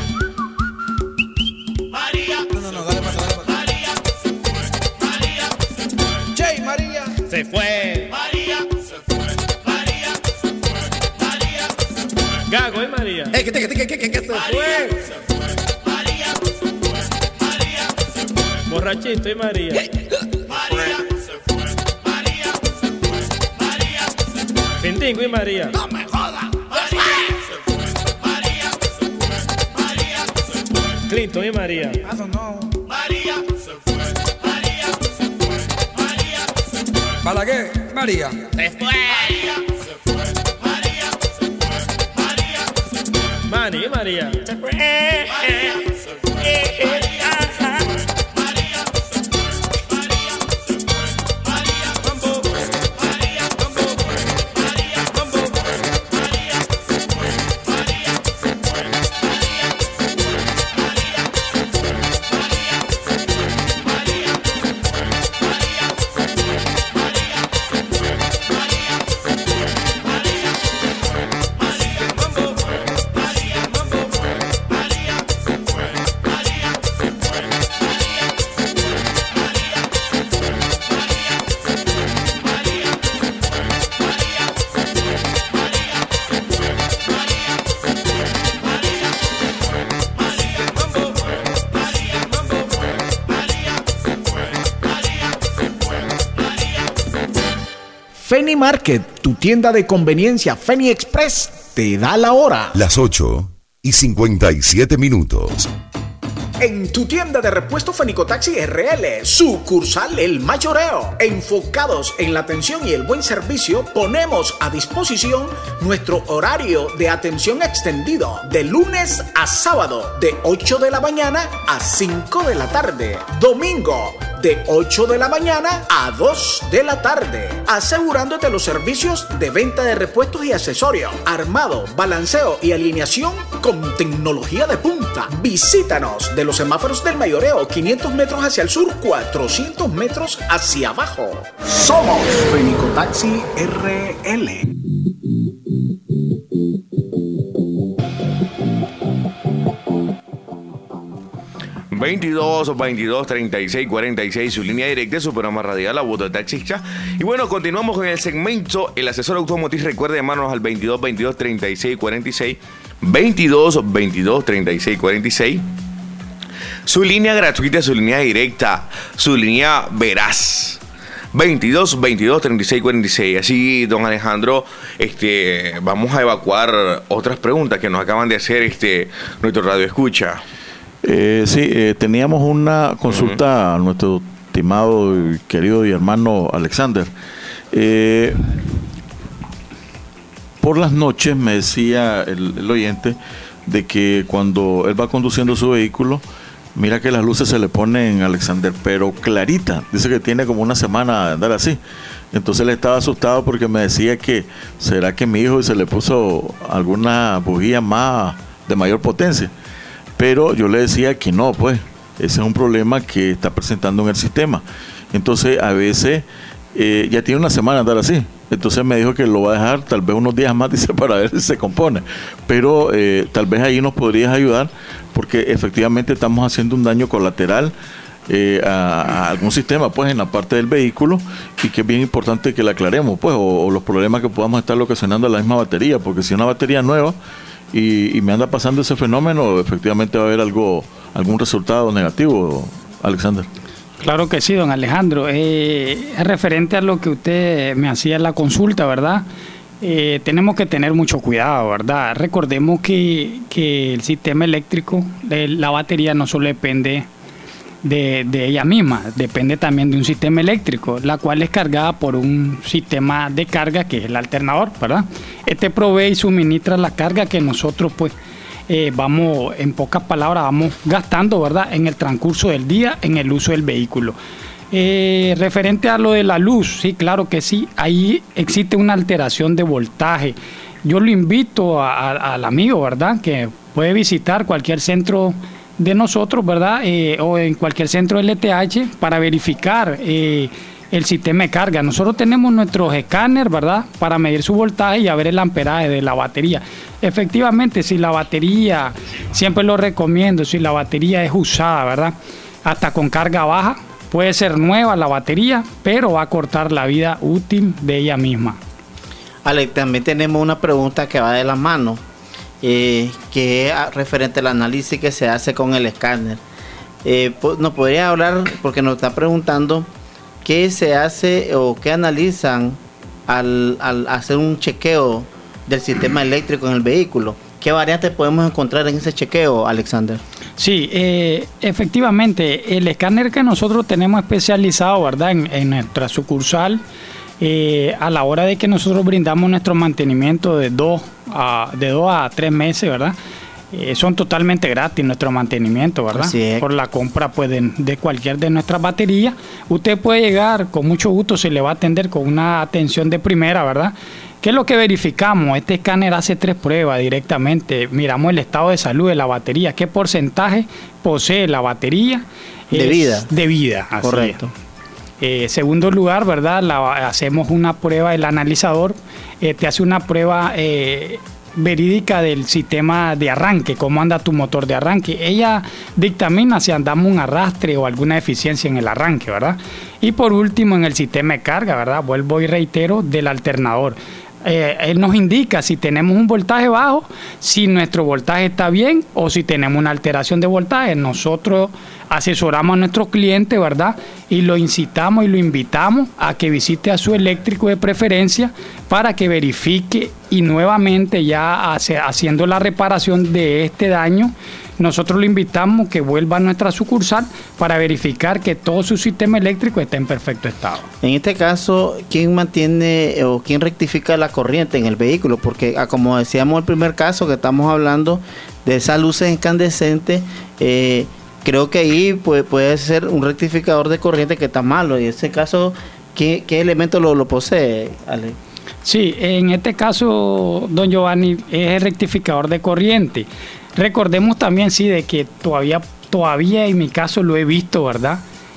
María. No, dale para atrás. María se fue. María se fue. Jay, María. Se fue. María se fue. María se fue. María se fue. Gago y María. ¿Qué se fue? Se fue. María se fue. María se fue. Borrachito y María. María se fue. María se fue. María se fue. Fintingo y María. No me jodas. María se fue. María se fue. María se fue. Clinton y María. I don't know. María se fue. María se fue. María se fue. Balaguer, María. Se fue. María se fue. María se fue. María se fue. Manny y María. María se Se fue. fue. María se fue. María se fue. María se fue. María Mambo. María se fue. María se fue. María se fue. María se fue. María se fue. María se fue. María se fue. María se fue. María se fue. María se fue. Feni Market, tu tienda de conveniencia Feni Express, te da la hora. Las 8:57. En tu tienda de repuesto Fenicotaxi RL, sucursal El Mayoreo, enfocados en la atención y el buen servicio, ponemos a disposición nuestro horario de atención extendido de lunes a sábado de 8 de la mañana a 5 de la tarde, domingo de 8 de la mañana a 2 de la tarde, asegurándote los servicios de venta de repuestos y accesorios, armado, balanceo y alineación con tecnología de punta. Visítanos de los semáforos del Mayoreo, 500 metros hacia el sur, 400 metros hacia abajo. Somos Fenicotaxi RL. ...22 22 36 46... ...su línea directa, su programa radial, La Voz del Taxista. Y bueno, continuamos con el segmento... ...el asesor automotriz. Recuerde llamarnos al 22 22 36 46... 22 22 36 46... Su línea gratuita, su línea directa, su línea veraz. 22 22 36 46. Así, don Alejandro, vamos a evacuar otras preguntas que nos acaban de hacer nuestro radio escucha. Teníamos una consulta a nuestro estimado y querido y hermano Alexander. Por las noches me decía el oyente de que cuando él va conduciendo su vehículo, mira que las luces se le ponen, Alexander, pero clarita. Dice que tiene como una semana de andar así. Entonces él estaba asustado porque me decía que será que mi hijo se le puso alguna bujía más de mayor potencia. Pero yo le decía que no, pues ese es un problema que está presentando en el sistema. Entonces a veces ya tiene una semana de andar así. Entonces me dijo que lo va a dejar tal vez unos días más, dice, para ver si se compone. Pero tal vez ahí nos podrías ayudar, porque efectivamente estamos haciendo un daño colateral a algún sistema, pues, en la parte del vehículo, y que es bien importante que la aclaremos, pues, o los problemas que podamos estar ocasionando a la misma batería, porque si una batería nueva y me anda pasando ese fenómeno, efectivamente va a haber algún resultado negativo, Alexander. Claro que sí, don Alejandro. Es referente a lo que usted me hacía en la consulta, ¿verdad? Tenemos que tener mucho cuidado, ¿verdad? Recordemos que el sistema eléctrico, la batería no solo depende de ella misma, depende también de un sistema eléctrico, la cual es cargada por un sistema de carga que es el alternador, ¿verdad? Este provee y suministra la carga que nosotros, pues, vamos, en pocas palabras, vamos gastando, ¿verdad?, en el transcurso del día en el uso del vehículo. Referente a lo de la luz, sí, claro que sí, ahí existe una alteración de voltaje. Yo lo invito al amigo, ¿verdad?, que puede visitar cualquier centro de nosotros, ¿verdad?, o en cualquier centro LTH para verificar el sistema de carga. Nosotros tenemos nuestros escáneres, ¿verdad?, para medir su voltaje y a ver el amperaje de la batería. Efectivamente, si la batería, siempre lo recomiendo, si la batería es usada, ¿verdad?, hasta con carga baja, puede ser nueva la batería, pero va a cortar la vida útil de ella misma. Alex, también tenemos una pregunta que va de la mano, que es referente al análisis que se hace con el escáner. ¿Nos podría hablar, porque nos está preguntando, qué se hace o qué analizan al hacer un chequeo del sistema eléctrico en el vehículo? ¿Qué variantes podemos encontrar en ese chequeo, Alexander? Sí, efectivamente, el escáner que nosotros tenemos especializado, ¿verdad?, en nuestra sucursal, a la hora de que nosotros brindamos nuestro mantenimiento de 2 a 3 meses, ¿verdad?, son totalmente gratis nuestro mantenimiento, ¿verdad? Por la compra, pues, de cualquier de nuestras baterías. Usted puede llegar, con mucho gusto se le va a atender con una atención de primera, ¿verdad? ¿Qué es lo que verificamos? Este escáner hace 3 pruebas directamente. Miramos el estado de salud de la batería, qué porcentaje posee la batería. De vida. De vida, así correcto. Segundo lugar, ¿verdad? Hacemos una prueba, el analizador te hace una prueba verídica del sistema de arranque, cómo anda tu motor de arranque. Ella dictamina si andamos un arrastre o alguna deficiencia en el arranque, ¿verdad? Y por último, en el sistema de carga, ¿verdad?, vuelvo y reitero, del alternador. Él nos indica si tenemos un voltaje bajo, si nuestro voltaje está bien o si tenemos una alteración de voltaje. Nosotros asesoramos a nuestros clientes, ¿verdad?, y lo incitamos y lo invitamos a que visite a su eléctrico de preferencia para que verifique, y nuevamente ya haciendo la reparación de este daño, nosotros lo invitamos que vuelva a nuestra sucursal para verificar que todo su sistema eléctrico está en perfecto estado. En este caso, ¿quién mantiene o quién rectifica la corriente en el vehículo? Porque, como decíamos en el primer caso, que estamos hablando de esas luces incandescentes, creo que ahí puede ser un rectificador de corriente que está malo. Y en ese caso, ¿qué elemento lo posee, Ale? Sí, en este caso, don Giovanni, es el rectificador de corriente. Recordemos también, sí, de que todavía en mi caso lo he visto, ¿verdad?,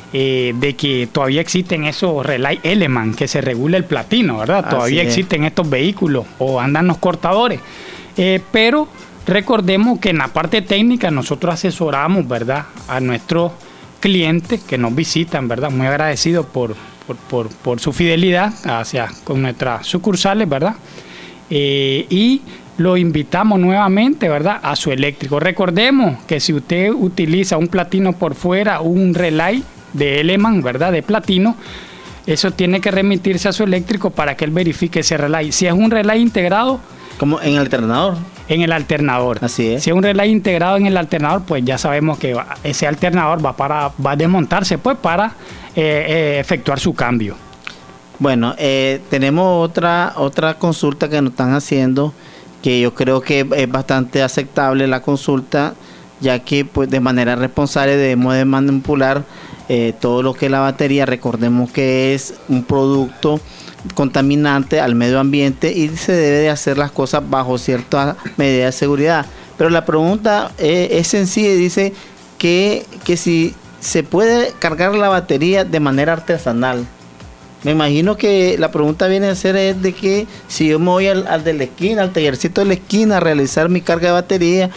de que todavía existen esos relay element que se regula el platino, ¿verdad? Todavía existen estos vehículos o andan los cortadores. Pero recordemos que en la parte técnica nosotros asesoramos, ¿verdad?, a nuestros clientes que nos visitan, ¿verdad? Muy agradecidos por su fidelidad con nuestras sucursales, ¿verdad? Y lo invitamos nuevamente, ¿verdad?, a su eléctrico. Recordemos que si usted utiliza un platino por fuera, un relay de Eleman, ¿verdad?, de platino, eso tiene que remitirse a su eléctrico para que él verifique ese relay. Si es un relay integrado... ¿Como en el alternador? En el alternador. Así es. Si es un relay integrado en el alternador, pues ya sabemos que ese alternador va a desmontarse pues para efectuar su cambio. Bueno, tenemos otra consulta que nos están haciendo, que yo creo que es bastante aceptable la consulta, ya que pues de manera responsable debemos de manipular todo lo que es la batería. Recordemos que es un producto contaminante al medio ambiente y se debe de hacer las cosas bajo ciertas medidas de seguridad. Pero la pregunta es sencilla y dice que si se puede cargar la batería de manera artesanal. Me imagino que la pregunta viene a ser es de que si yo me voy al de la esquina, al tallercito de la esquina a realizar mi carga de batería,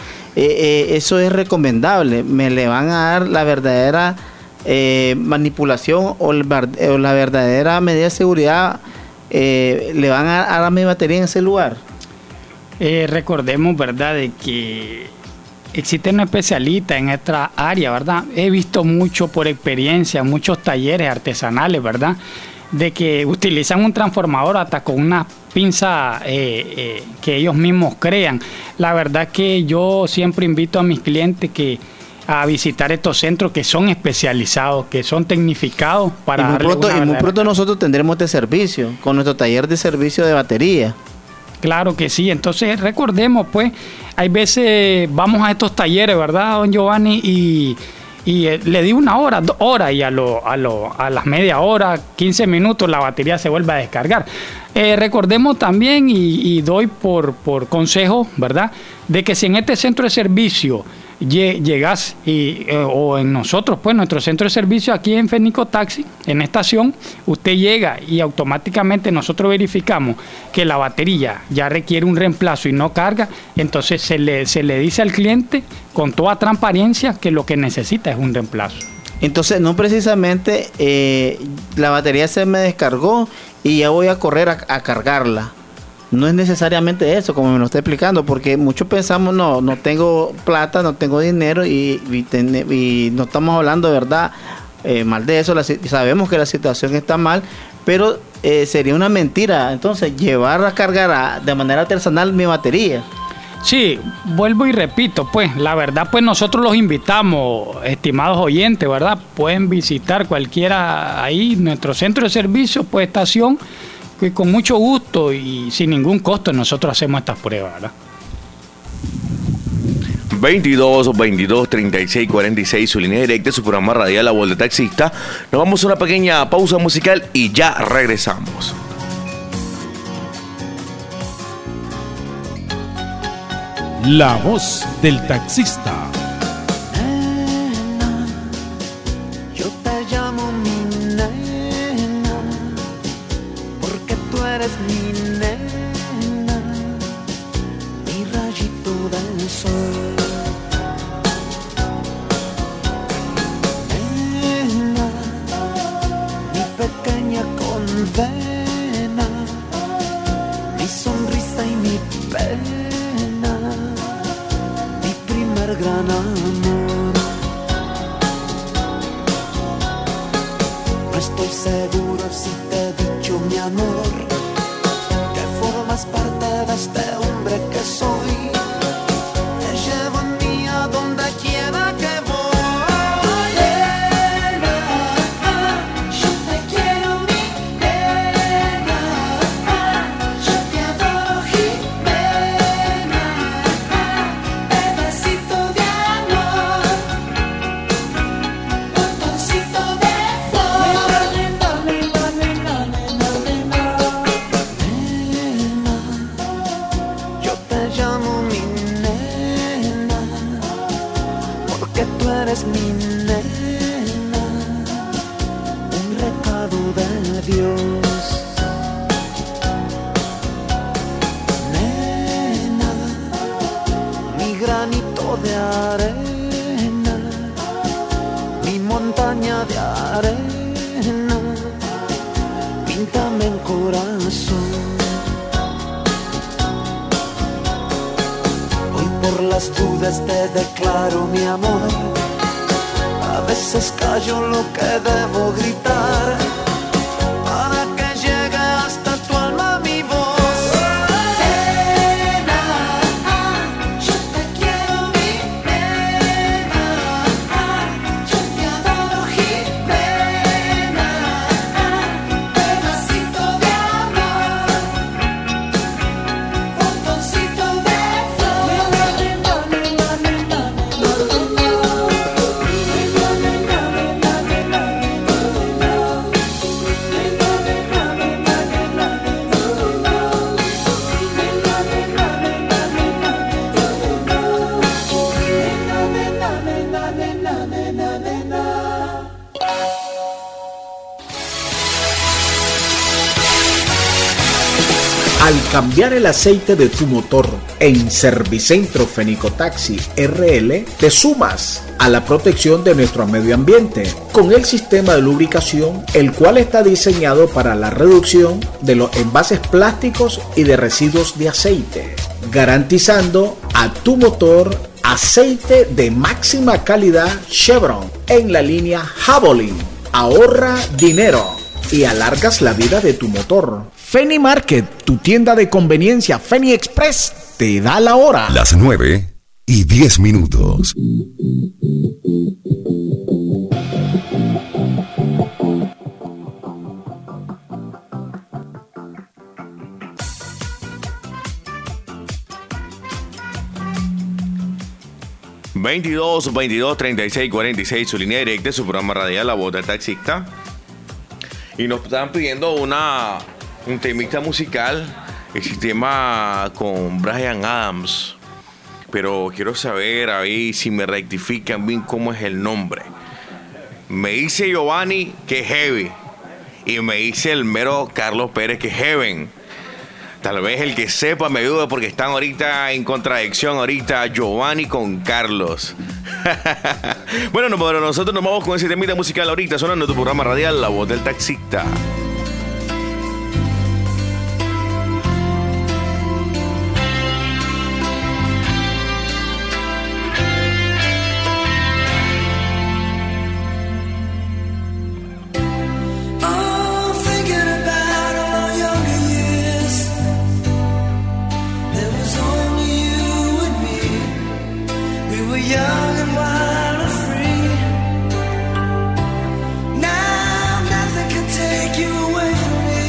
eso es recomendable. Me le van a dar la verdadera manipulación o la verdadera medida de seguridad, le van a dar a mi batería en ese lugar. Recordemos, ¿verdad?, de que existe un especialista en esta área, ¿verdad? He visto mucho por experiencia, muchos talleres artesanales, ¿verdad?, de que utilizan un transformador hasta con una pinza que ellos mismos crean. La verdad que yo siempre invito a mis clientes a visitar estos centros que son especializados, que son tecnificados para y muy pronto nosotros tendremos este servicio con nuestro taller de servicio de batería. Claro que sí. Entonces recordemos, pues, hay veces vamos a estos talleres, ¿verdad, don Giovanni? Y le di 1 hora, 2 horas y a las media hora, 15 minutos la batería se vuelve a descargar. Recordemos también y doy por consejo, ¿verdad?, de que si en este centro de servicio llegas o en nosotros, pues nuestro centro de servicio aquí en Fenico Taxi, en estación, usted llega y automáticamente nosotros verificamos que la batería ya requiere un reemplazo y no carga, entonces se le dice al cliente con toda transparencia que lo que necesita es un reemplazo. Entonces no precisamente la batería se me descargó y ya voy a correr a cargarla. No es necesariamente eso, como me lo está explicando, porque muchos pensamos, no tengo plata, no tengo dinero y no estamos hablando de verdad mal de eso. Sabemos que la situación está mal, pero sería una mentira entonces llevar a cargar de manera artesanal mi batería. Sí, vuelvo y repito, pues la verdad, pues nosotros los invitamos, estimados oyentes, ¿verdad? Pueden visitar cualquiera ahí, nuestro centro de servicio, pues estación, que con mucho gusto y sin ningún costo nosotros hacemos estas pruebas, ¿verdad? 22 22 36 46, su línea directa, su programa radial La Voz del Taxista. Nos vamos a una pequeña pausa musical y ya regresamos. La Voz del Taxista. Yo te llamo mi nena, porque tú eres mi nena, mi rayito del sol. Nena, mi pequeña condena, mi sonrisa y mi pena, mi primer gran amor. No estoy seguro si te he dicho, mi amor, que formas parte de este hombre que soy. Te llevo en mí a donde quiera que voy. Nena, yo te quiero, mi nena, yo te adoro, Jimena, pedacito de amor, botoncito de flor. Nena, yo te llamo mi nena, porque tú eres mi nena, un recado de Dios. Nena, mi granito de arena, mi montaña de arena, píntame el corazón. por las dudas te declaro mi amor. A veces callo lo que debo gritar para que llegue hasta tu alma mi voz. Nena, yo te quiero mi nena, yo te adoro Jimena, pedacito de amor, botoncito de flor. Al cambiar el aceite de tu motor en Servicentro Fenicotaxi RL, te sumas a la protección de nuestro medio ambiente con el sistema de lubricación, el cual está diseñado para la reducción de los envases plásticos y de residuos de aceite, garantizando a tu motor aceite de máxima calidad Chevron en la línea Javelin. Ahorra dinero y alargas la vida de tu motor. Feni Market, tu tienda de conveniencia Feni Express, te da la hora. Las 9:10. ...22 36 46... su línea directa, su programa radial La Voz del Taxista. Y nos están pidiendo un temita musical, el sistema con Bryan Adams. Pero quiero saber ahí si me rectifican bien cómo es el nombre. Me dice Giovanni que es Heavy, y me dice el mero Carlos Pérez que es Heaven. Tal vez el que sepa me ayude, porque están ahorita en contradicción ahorita Giovanni con Carlos. Bueno, nosotros nos vamos con ese temita musical ahorita, sonando tu programa radial La Voz del Taxista. Young and wild and free. Now nothing can take you away from me.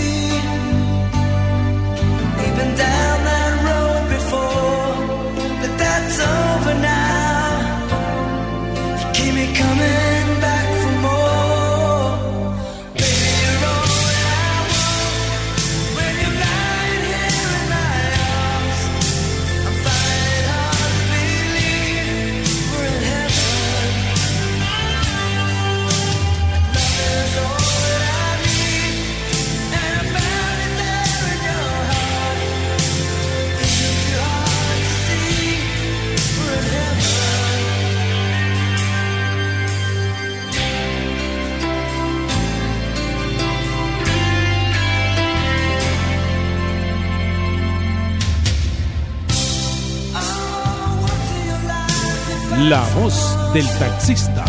We've been down that road before, but that's over now. You keep me coming back for more. Baby, you're all that I want. When you're lying here in my arms, I'm finding it hard to believe we're in heaven. Love is all that I need, and I found it there in your heart. Isn't too hard to see we're in heaven. La Voz del Taxista.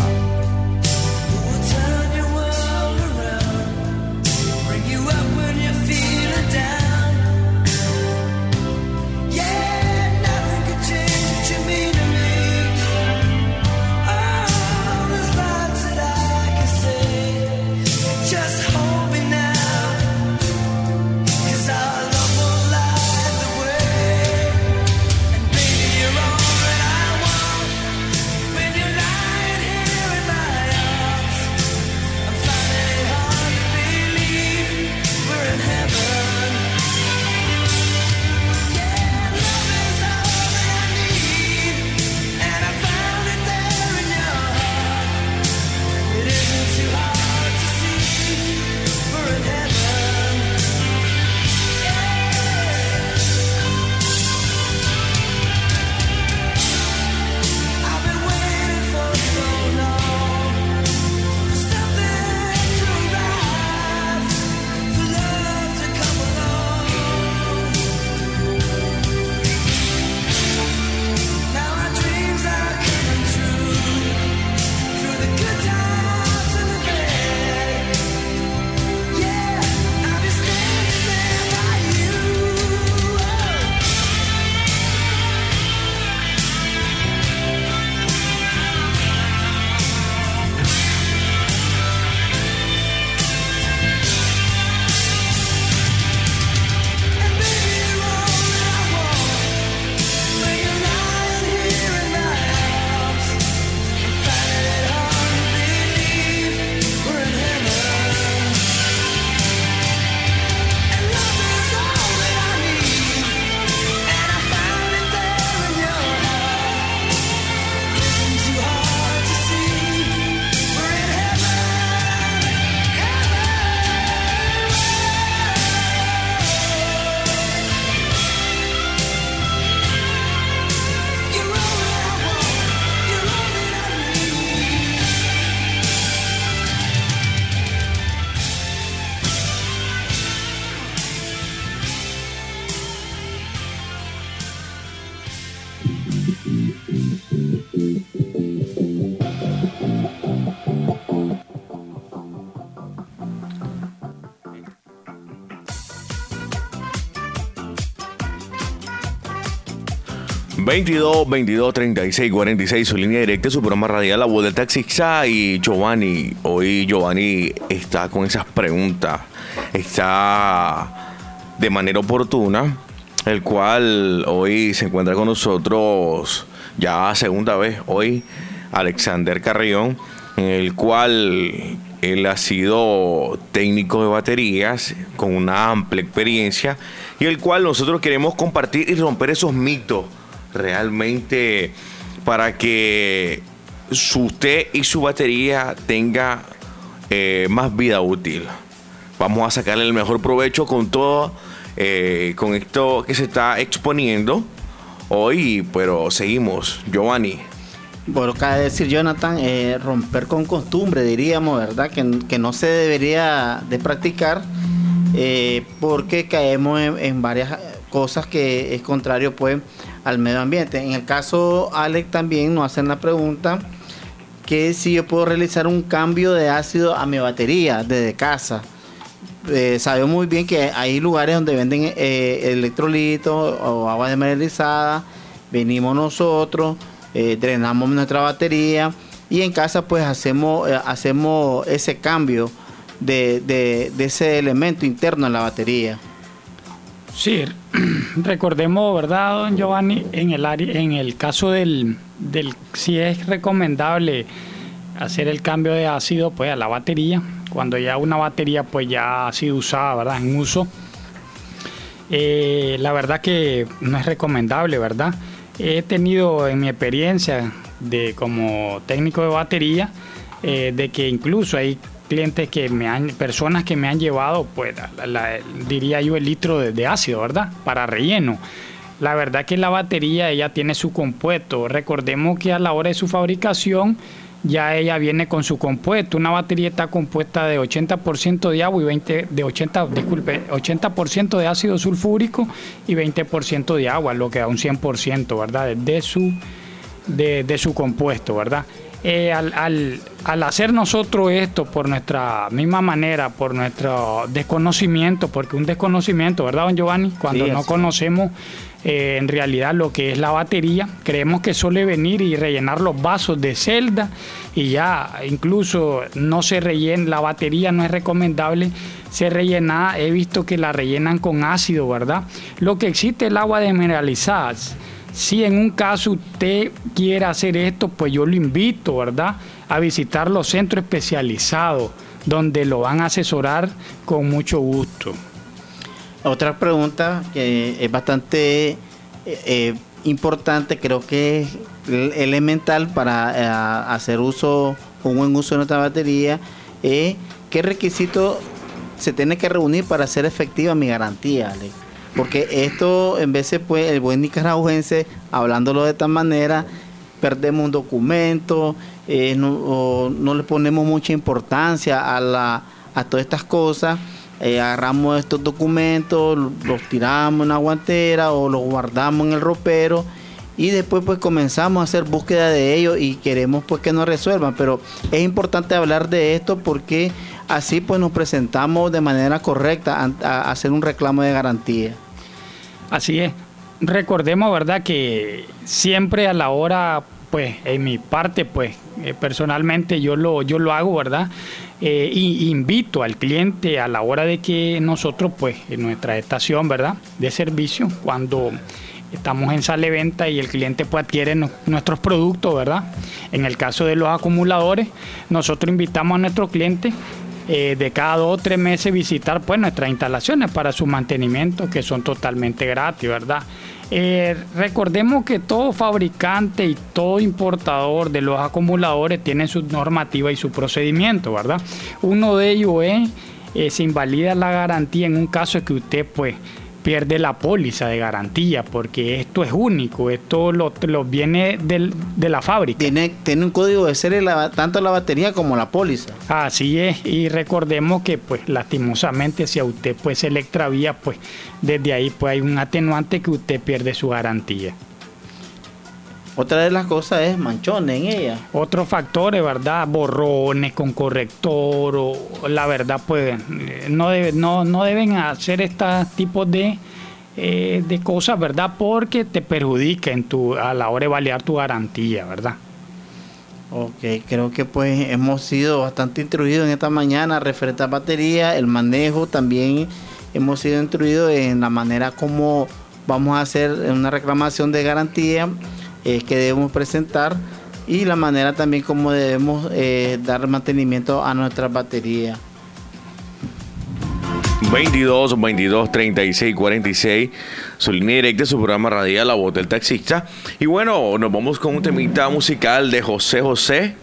Turn your world around, bring you up when you're feeling down. Yeah, nothing can change what you mean to me. Oh, there's lots that I can say. Just hold me now, 'cause our love won't lie the way. And baby, you're all that I want. When you're lying here 22 22 36 46, su línea directa, su programa radial La Voz del Taxista. Y Giovanni, hoy Giovanni está con esas preguntas, está de manera oportuna, el cual hoy se encuentra con nosotros ya segunda vez hoy, Alexander Carrión, en el cual él ha sido técnico de baterías con una amplia experiencia y el cual nosotros queremos compartir y romper esos mitos realmente para que usted y su batería tenga más vida útil. Vamos a sacarle el mejor provecho con todo, con esto que se está exponiendo hoy, pero seguimos, Giovanni. Bueno, cabe decir, Jonathan, romper con costumbre, diríamos, ¿verdad? Que no se debería de practicar porque caemos en varias cosas que es contrario, pues, al medio ambiente. En el caso, Alex también nos hacen la pregunta que si yo puedo realizar un cambio de ácido a mi batería desde casa. Sabemos muy bien que hay lugares donde venden electrolitos o agua desmineralizada. Venimos nosotros, drenamos nuestra batería y en casa pues hacemos ese cambio de ese elemento interno en la batería. Sí, recordemos, ¿verdad, don Giovanni? En el caso del si es recomendable hacer el cambio de ácido pues a la batería, cuando ya una batería pues ya ha sido usada, ¿verdad? En uso, la verdad que no es recomendable, ¿verdad? He tenido en mi experiencia como técnico de batería de que incluso hay clientes personas que me han llevado, pues, diría yo, el litro de ácido, ¿verdad? Para relleno. La verdad que la batería, ella tiene su compuesto. Recordemos que a la hora de su fabricación, ya ella viene con su compuesto. Una batería está compuesta de 80% de agua y 80% de ácido sulfúrico y 20% de agua, lo que da un 100%, ¿verdad? De su compuesto, ¿verdad? Al hacer nosotros esto por nuestra misma manera, por nuestro desconocimiento, porque un desconocimiento, ¿verdad, don Giovanni? Cuando sí, no conocemos en realidad lo que es la batería, creemos que suele venir y rellenar los vasos de celda y ya incluso no se rellena, la batería no es recomendable ser rellenada, he visto que la rellenan con ácido, ¿verdad? Lo que existe es el agua desmineralizada. Si en un caso usted quiere hacer esto, pues yo lo invito, ¿verdad?, a visitar los centros especializados, donde lo van a asesorar con mucho gusto. Otra pregunta que es bastante importante, creo que es elemental para hacer un buen uso de nuestra batería, es qué requisitos se tiene que reunir para hacer efectiva mi garantía, Alex. Porque esto, en veces, pues, el buen nicaragüense, hablándolo de esta manera, perdemos un documento, no le ponemos mucha importancia a todas estas cosas, agarramos estos documentos, los tiramos en una guantera o los guardamos en el ropero y después pues comenzamos a hacer búsqueda de ellos y queremos pues que nos resuelvan, pero es importante hablar de esto porque así pues nos presentamos de manera correcta a hacer un reclamo de garantía. Así es. Recordemos, ¿verdad?, que siempre a la hora, pues en mi parte, pues personalmente yo lo hago, ¿verdad? Y invito al cliente a la hora de que nosotros, pues en nuestra estación, ¿verdad?, de servicio, cuando estamos en sala de venta y el cliente pues adquiere nuestros productos, ¿verdad? En el caso de los acumuladores, nosotros invitamos a nuestros clientes de cada 2 o 3 meses visitar pues nuestras instalaciones para su mantenimiento, que son totalmente gratis, ¿verdad? Recordemos que todo fabricante y todo importador de los acumuladores tiene su normativa y su procedimiento, ¿verdad? Uno de ellos es se invalida la garantía en un caso que usted pues pierde la póliza de garantía, porque esto es único, esto lo viene de la fábrica. Tiene un código de serie tanto la batería como la póliza. Así es, y recordemos que pues lastimosamente si a usted pues se le extravía, pues desde ahí pues hay un atenuante que usted pierde su garantía. Otra de las cosas es manchones en ella. Otros factores, ¿verdad? Borrones con corrector, o la verdad, pues no deben hacer estos tipos de de cosas, ¿verdad? Porque te perjudica a la hora de validar tu garantía, ¿verdad? Ok, creo que pues hemos sido bastante instruidos en esta mañana referente a batería, el manejo, también hemos sido instruidos en la manera como vamos a hacer una reclamación de garantía que debemos presentar y la manera también como debemos dar mantenimiento a nuestras baterías. 22 36 46, su línea directa, su programa radial La Voz del Taxista. Y bueno, nos vamos con un temita musical de José José.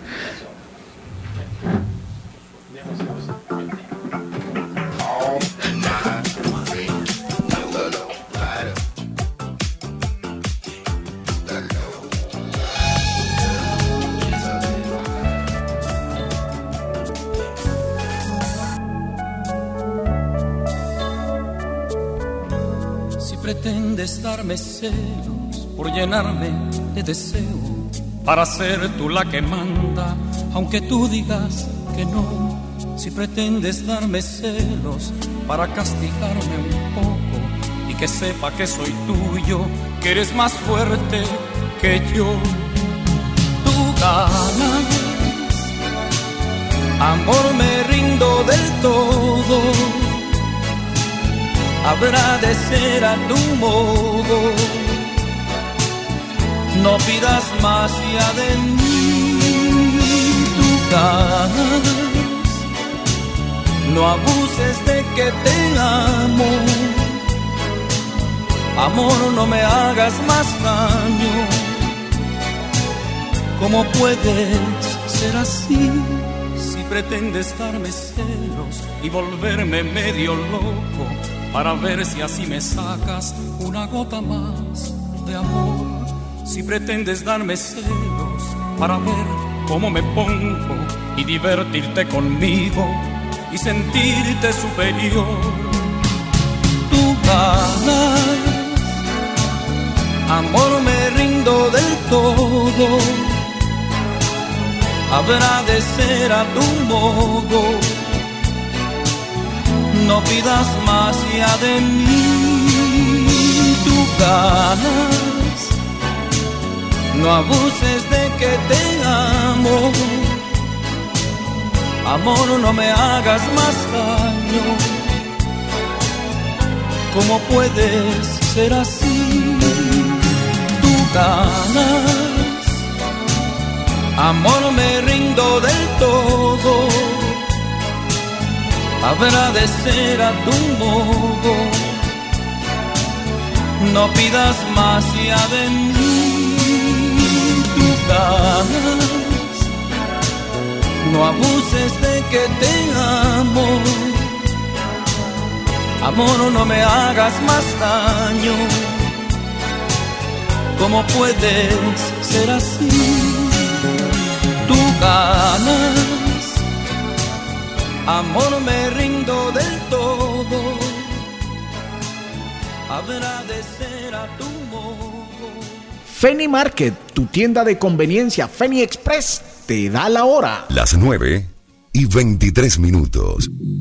Pretendes darme celos por llenarme de deseo, para ser tú la que manda, aunque tú digas que no. Si pretendes darme celos para castigarme un poco y que sepa que soy tuyo, que eres más fuerte que yo. Tú ganas, amor, me rindo del todo. Habrá de ser a tu modo, no pidas más ya de mí. Tú ganas, no abuses de que te amo. Amor, no me hagas más daño. ¿Cómo puedes ser así? Si pretendes darme celos y volverme medio loco, para ver si así me sacas una gota más de amor. Si pretendes darme celos para ver cómo me pongo y divertirte conmigo y sentirte superior. Tú ganas, amor, me rindo del todo. Habrá de ser a tu modo, no pidas más ya de mí. Tú ganas, no abuses de que te amo. Amor, no me hagas más daño. ¿Cómo puedes ser así? Tú ganas, amor, me rindo del todo. Habrá de ser a tu modo, no pidas más ya de mí. Tú ganas, no abuses de que te amo. Amor, no me hagas más daño. ¿Cómo puedes ser así? Tú ganas, amor, me rindo del todo. Habrá de ser a tu modo. Feni Market, tu tienda de conveniencia Feni Express, te da la hora. Las 9:23.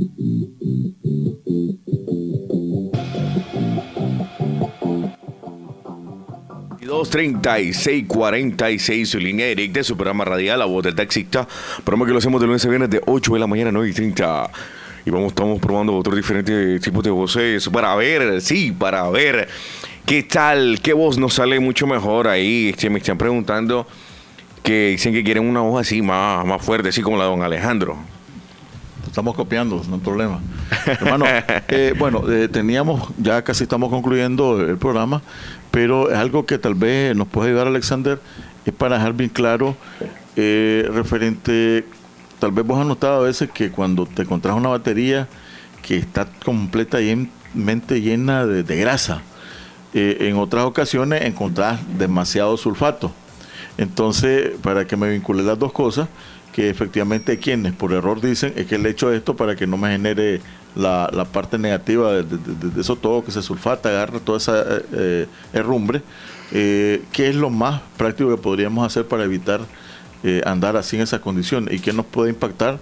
36 46, su línea directa, su programa radial La Voz del Taxista, programa que lo hacemos de lunes a viernes de 8 de la mañana a 9:30. Y estamos probando otros diferentes tipos de voces para ver, para ver qué tal, qué voz nos sale mucho mejor ahí. Me están preguntando que dicen que quieren una voz así más fuerte, así como la de don Alejandro. Estamos copiando, no hay problema. Hermano, teníamos, ya casi estamos concluyendo el programa, pero es algo que tal vez nos puede ayudar, Alexander, es para dejar bien claro, referente, tal vez vos has notado a veces que cuando te encontrás una batería que está completamente llena de grasa, en otras ocasiones encontrás demasiado sulfato. Entonces, para que me vincule las dos cosas, que efectivamente hay quienes por error dicen es que le he hecho esto para que no me genere la parte negativa de eso todo que se sulfata, agarra toda esa herrumbre. ¿Qué es lo más práctico que podríamos hacer para evitar andar así en esa condición? ¿Y qué nos puede impactar?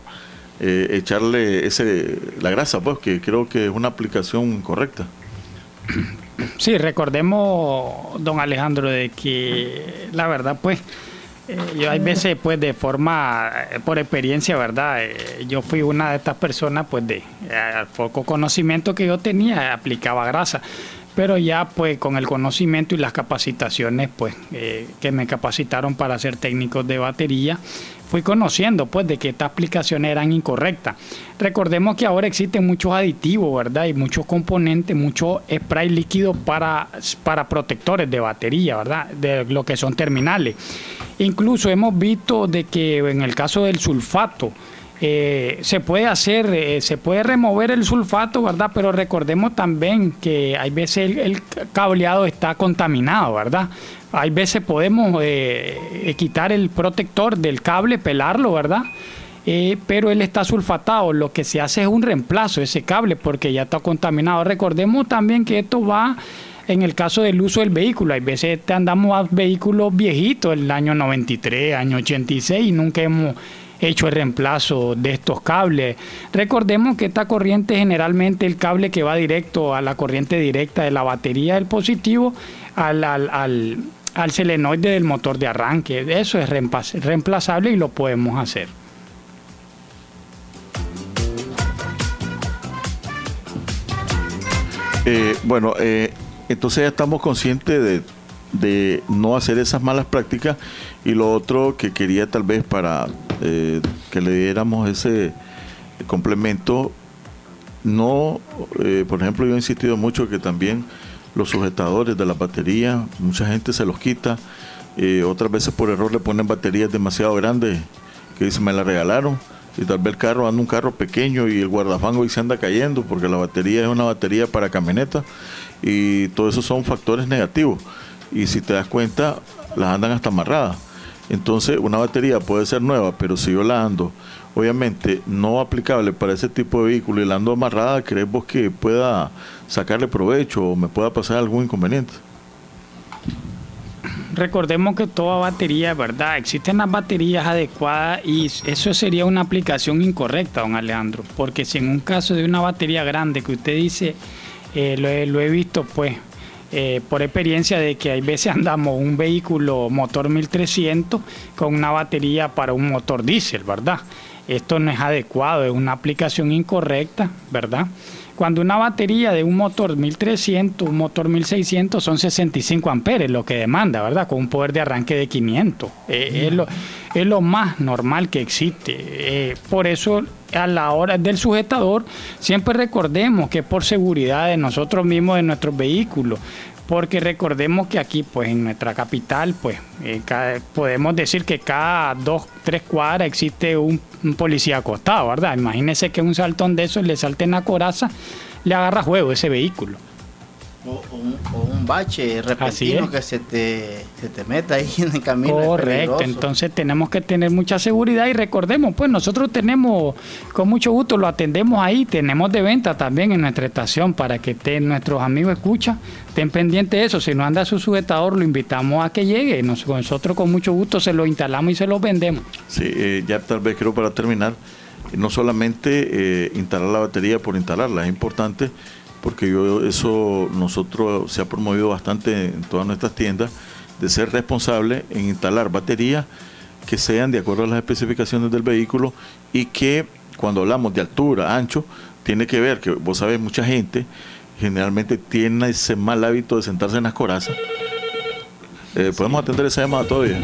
Echarle la grasa, pues, que creo que es una aplicación correcta. Sí, recordemos, don Alejandro, de que la verdad, pues, yo hay veces, pues, de forma, por experiencia, ¿verdad? Yo fui una de estas personas, pues, al poco conocimiento que yo tenía, aplicaba grasa. Pero ya, pues, con el conocimiento y las capacitaciones, pues, que me capacitaron para ser técnicos de batería, fui conociendo, pues, de que estas aplicaciones eran incorrectas. Recordemos que ahora existen muchos aditivos, ¿verdad? Y muchos componentes, mucho spray líquido para protectores de batería, ¿verdad? De lo que son terminales. Incluso hemos visto de que en el caso del sulfato, se puede remover el sulfato, ¿verdad? Pero recordemos también que hay veces el cableado está contaminado, ¿verdad? Hay veces podemos quitar el protector del cable, pelarlo, ¿verdad? Pero él está sulfatado. Lo que se hace es un reemplazo de ese cable porque ya está contaminado. Recordemos también que esto va en el caso del uso del vehículo. Hay veces andamos a vehículos viejitos, el año 93, año 86, y nunca hemos hecho el reemplazo de estos cables. Recordemos que esta corriente, generalmente el cable que va directo a la corriente directa de la batería del positivo al solenoide del motor de arranque. Eso es reemplazable y lo podemos hacer. Entonces ya estamos conscientes de no hacer esas malas prácticas, y lo otro que quería tal vez para que le diéramos ese complemento, por ejemplo, yo he insistido mucho que también los sujetadores de la batería, mucha gente se los quita, otras veces por error le ponen baterías demasiado grandes que dicen me la regalaron, y tal vez anda un carro pequeño y el guardafango y se anda cayendo porque la batería es una batería para camioneta, y todo eso son factores negativos, y si te das cuenta las andan hasta amarradas. Entonces una batería puede ser nueva, pero si yo la ando, obviamente no aplicable para ese tipo de vehículo, y la ando amarrada, ¿crees vos que pueda sacarle provecho o me pueda pasar algún inconveniente? Recordemos que toda batería, ¿verdad? Existen las baterías adecuadas, y eso sería una aplicación incorrecta, don Alejandro, porque si en un caso de una batería grande que usted dice, lo he visto, pues, por experiencia, de que hay veces andamos un vehículo motor 1300 con una batería para un motor diésel, ¿verdad? Esto no es adecuado, es una aplicación incorrecta, ¿verdad? Cuando una batería de un motor 1300, un motor 1600 son 65 amperes lo que demanda, ¿verdad? Con un poder de arranque de 500. Es lo más normal que existe. Por eso, a la hora del sujetador, siempre recordemos que es por seguridad de nosotros mismos, de nuestros vehículos. Porque recordemos que aquí, pues, en nuestra capital, pues, podemos decir que cada 2-3 cuadras existe un policía acostado, ¿verdad? Imagínese que un saltón de esos le salte en la coraza, le agarra juego ese vehículo. O un bache repentino que se te meta ahí en el camino. Correcto, entonces tenemos que tener mucha seguridad, y recordemos, pues nosotros tenemos, con mucho gusto lo atendemos ahí, tenemos de venta también en nuestra estación para que nuestros amigos escuchan, estén pendientes de eso. Si no anda su sujetador, lo invitamos a que llegue, nosotros con mucho gusto se lo instalamos y se lo vendemos. Sí, ya tal vez creo para terminar, no solamente instalar la batería por instalarla, es importante, porque nosotros se ha promovido bastante en todas nuestras tiendas, de ser responsable en instalar baterías que sean de acuerdo a las especificaciones del vehículo, y que cuando hablamos de altura, ancho, tiene que ver que, vos sabés, mucha gente generalmente tiene ese mal hábito de sentarse en las corazas. ¿Podemos atender esa llamada todavía?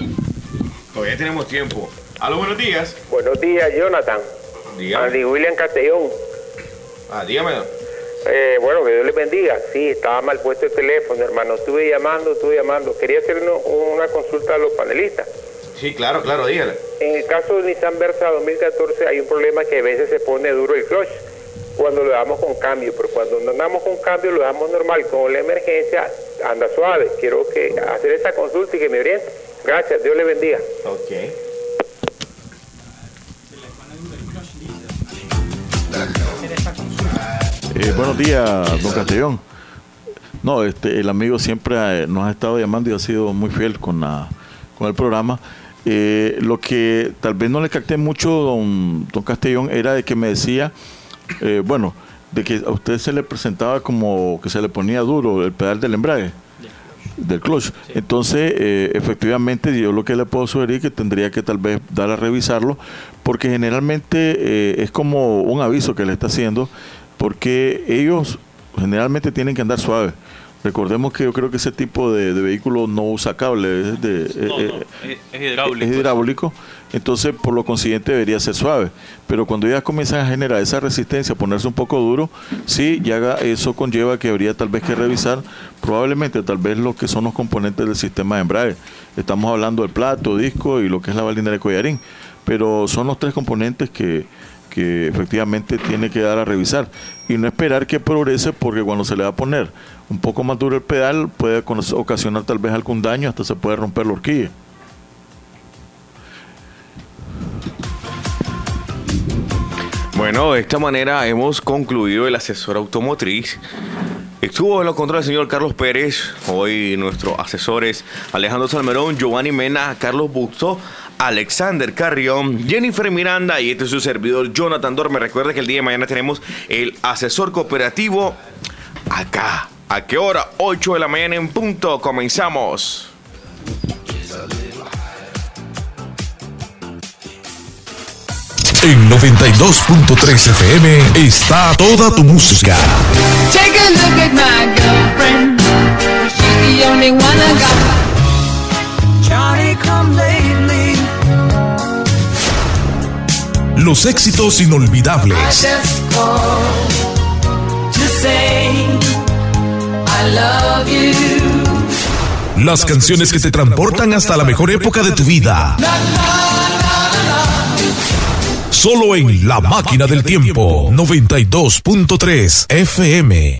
Todavía tenemos tiempo. Aló, buenos días. Buenos días, Jonathan. Dígame. Andy William Castellón. Dígame. Bueno, que Dios les bendiga. Sí, estaba mal puesto el teléfono, hermano. Estuve llamando. Quería hacer una consulta a los panelistas. Sí, claro, dígale. En el caso de Nissan Versa 2014 hay un problema que a veces se pone duro el clutch cuando lo damos con cambio, pero cuando no andamos con cambio lo damos normal. Con la emergencia anda suave. Quiero hacer esa consulta y que me oriente. Gracias, Dios les bendiga. Ok. Buenos días, don Castellón. No, el amigo siempre nos ha estado llamando y ha sido muy fiel con el programa. Lo que tal vez no le capté mucho, don Castellón, era de que me decía, de que a usted se le presentaba como que se le ponía duro el pedal del embrague, del clutch. Entonces, efectivamente, yo lo que le puedo sugerir que tendría que tal vez dar a revisarlo, porque generalmente es como un aviso que le está haciendo, porque ellos generalmente tienen que andar suave. Recordemos que yo creo que ese tipo de vehículo no usa cable, es hidráulico. Es hidráulico, entonces por lo consiguiente debería ser suave. Pero cuando ya comienzan a generar esa resistencia, a ponerse un poco duro, sí, ya eso conlleva que habría tal vez que revisar probablemente tal vez lo que son los componentes del sistema de embrague. Estamos hablando del plato, disco y lo que es la balina de collarín, pero son los 3 componentes que efectivamente tiene que dar a revisar y no esperar que progrese, porque cuando se le va a poner un poco más duro el pedal puede ocasionar tal vez algún daño, hasta se puede romper la horquilla. Bueno, de esta manera hemos concluido el asesor automotriz. Estuvo en los controles el señor Carlos Pérez, hoy nuestros asesores Alejandro Salmerón, Giovanni Mena, Carlos Busto, Alexander Carrión, Jennifer Miranda y este es su servidor Jonathan Dorme. Recuerda que el día de mañana tenemos el asesor cooperativo acá. ¿A qué hora? 8 de la mañana en punto. Comenzamos. En 92.3 FM está toda tu música. Take a look at my girlfriend. She's the only one I got. Johnny come lately. Los éxitos inolvidables. I just called to say I love you. Las canciones que te transportan hasta la mejor época de tu vida. Solo en La Máquina del Tiempo, 92.3 FM.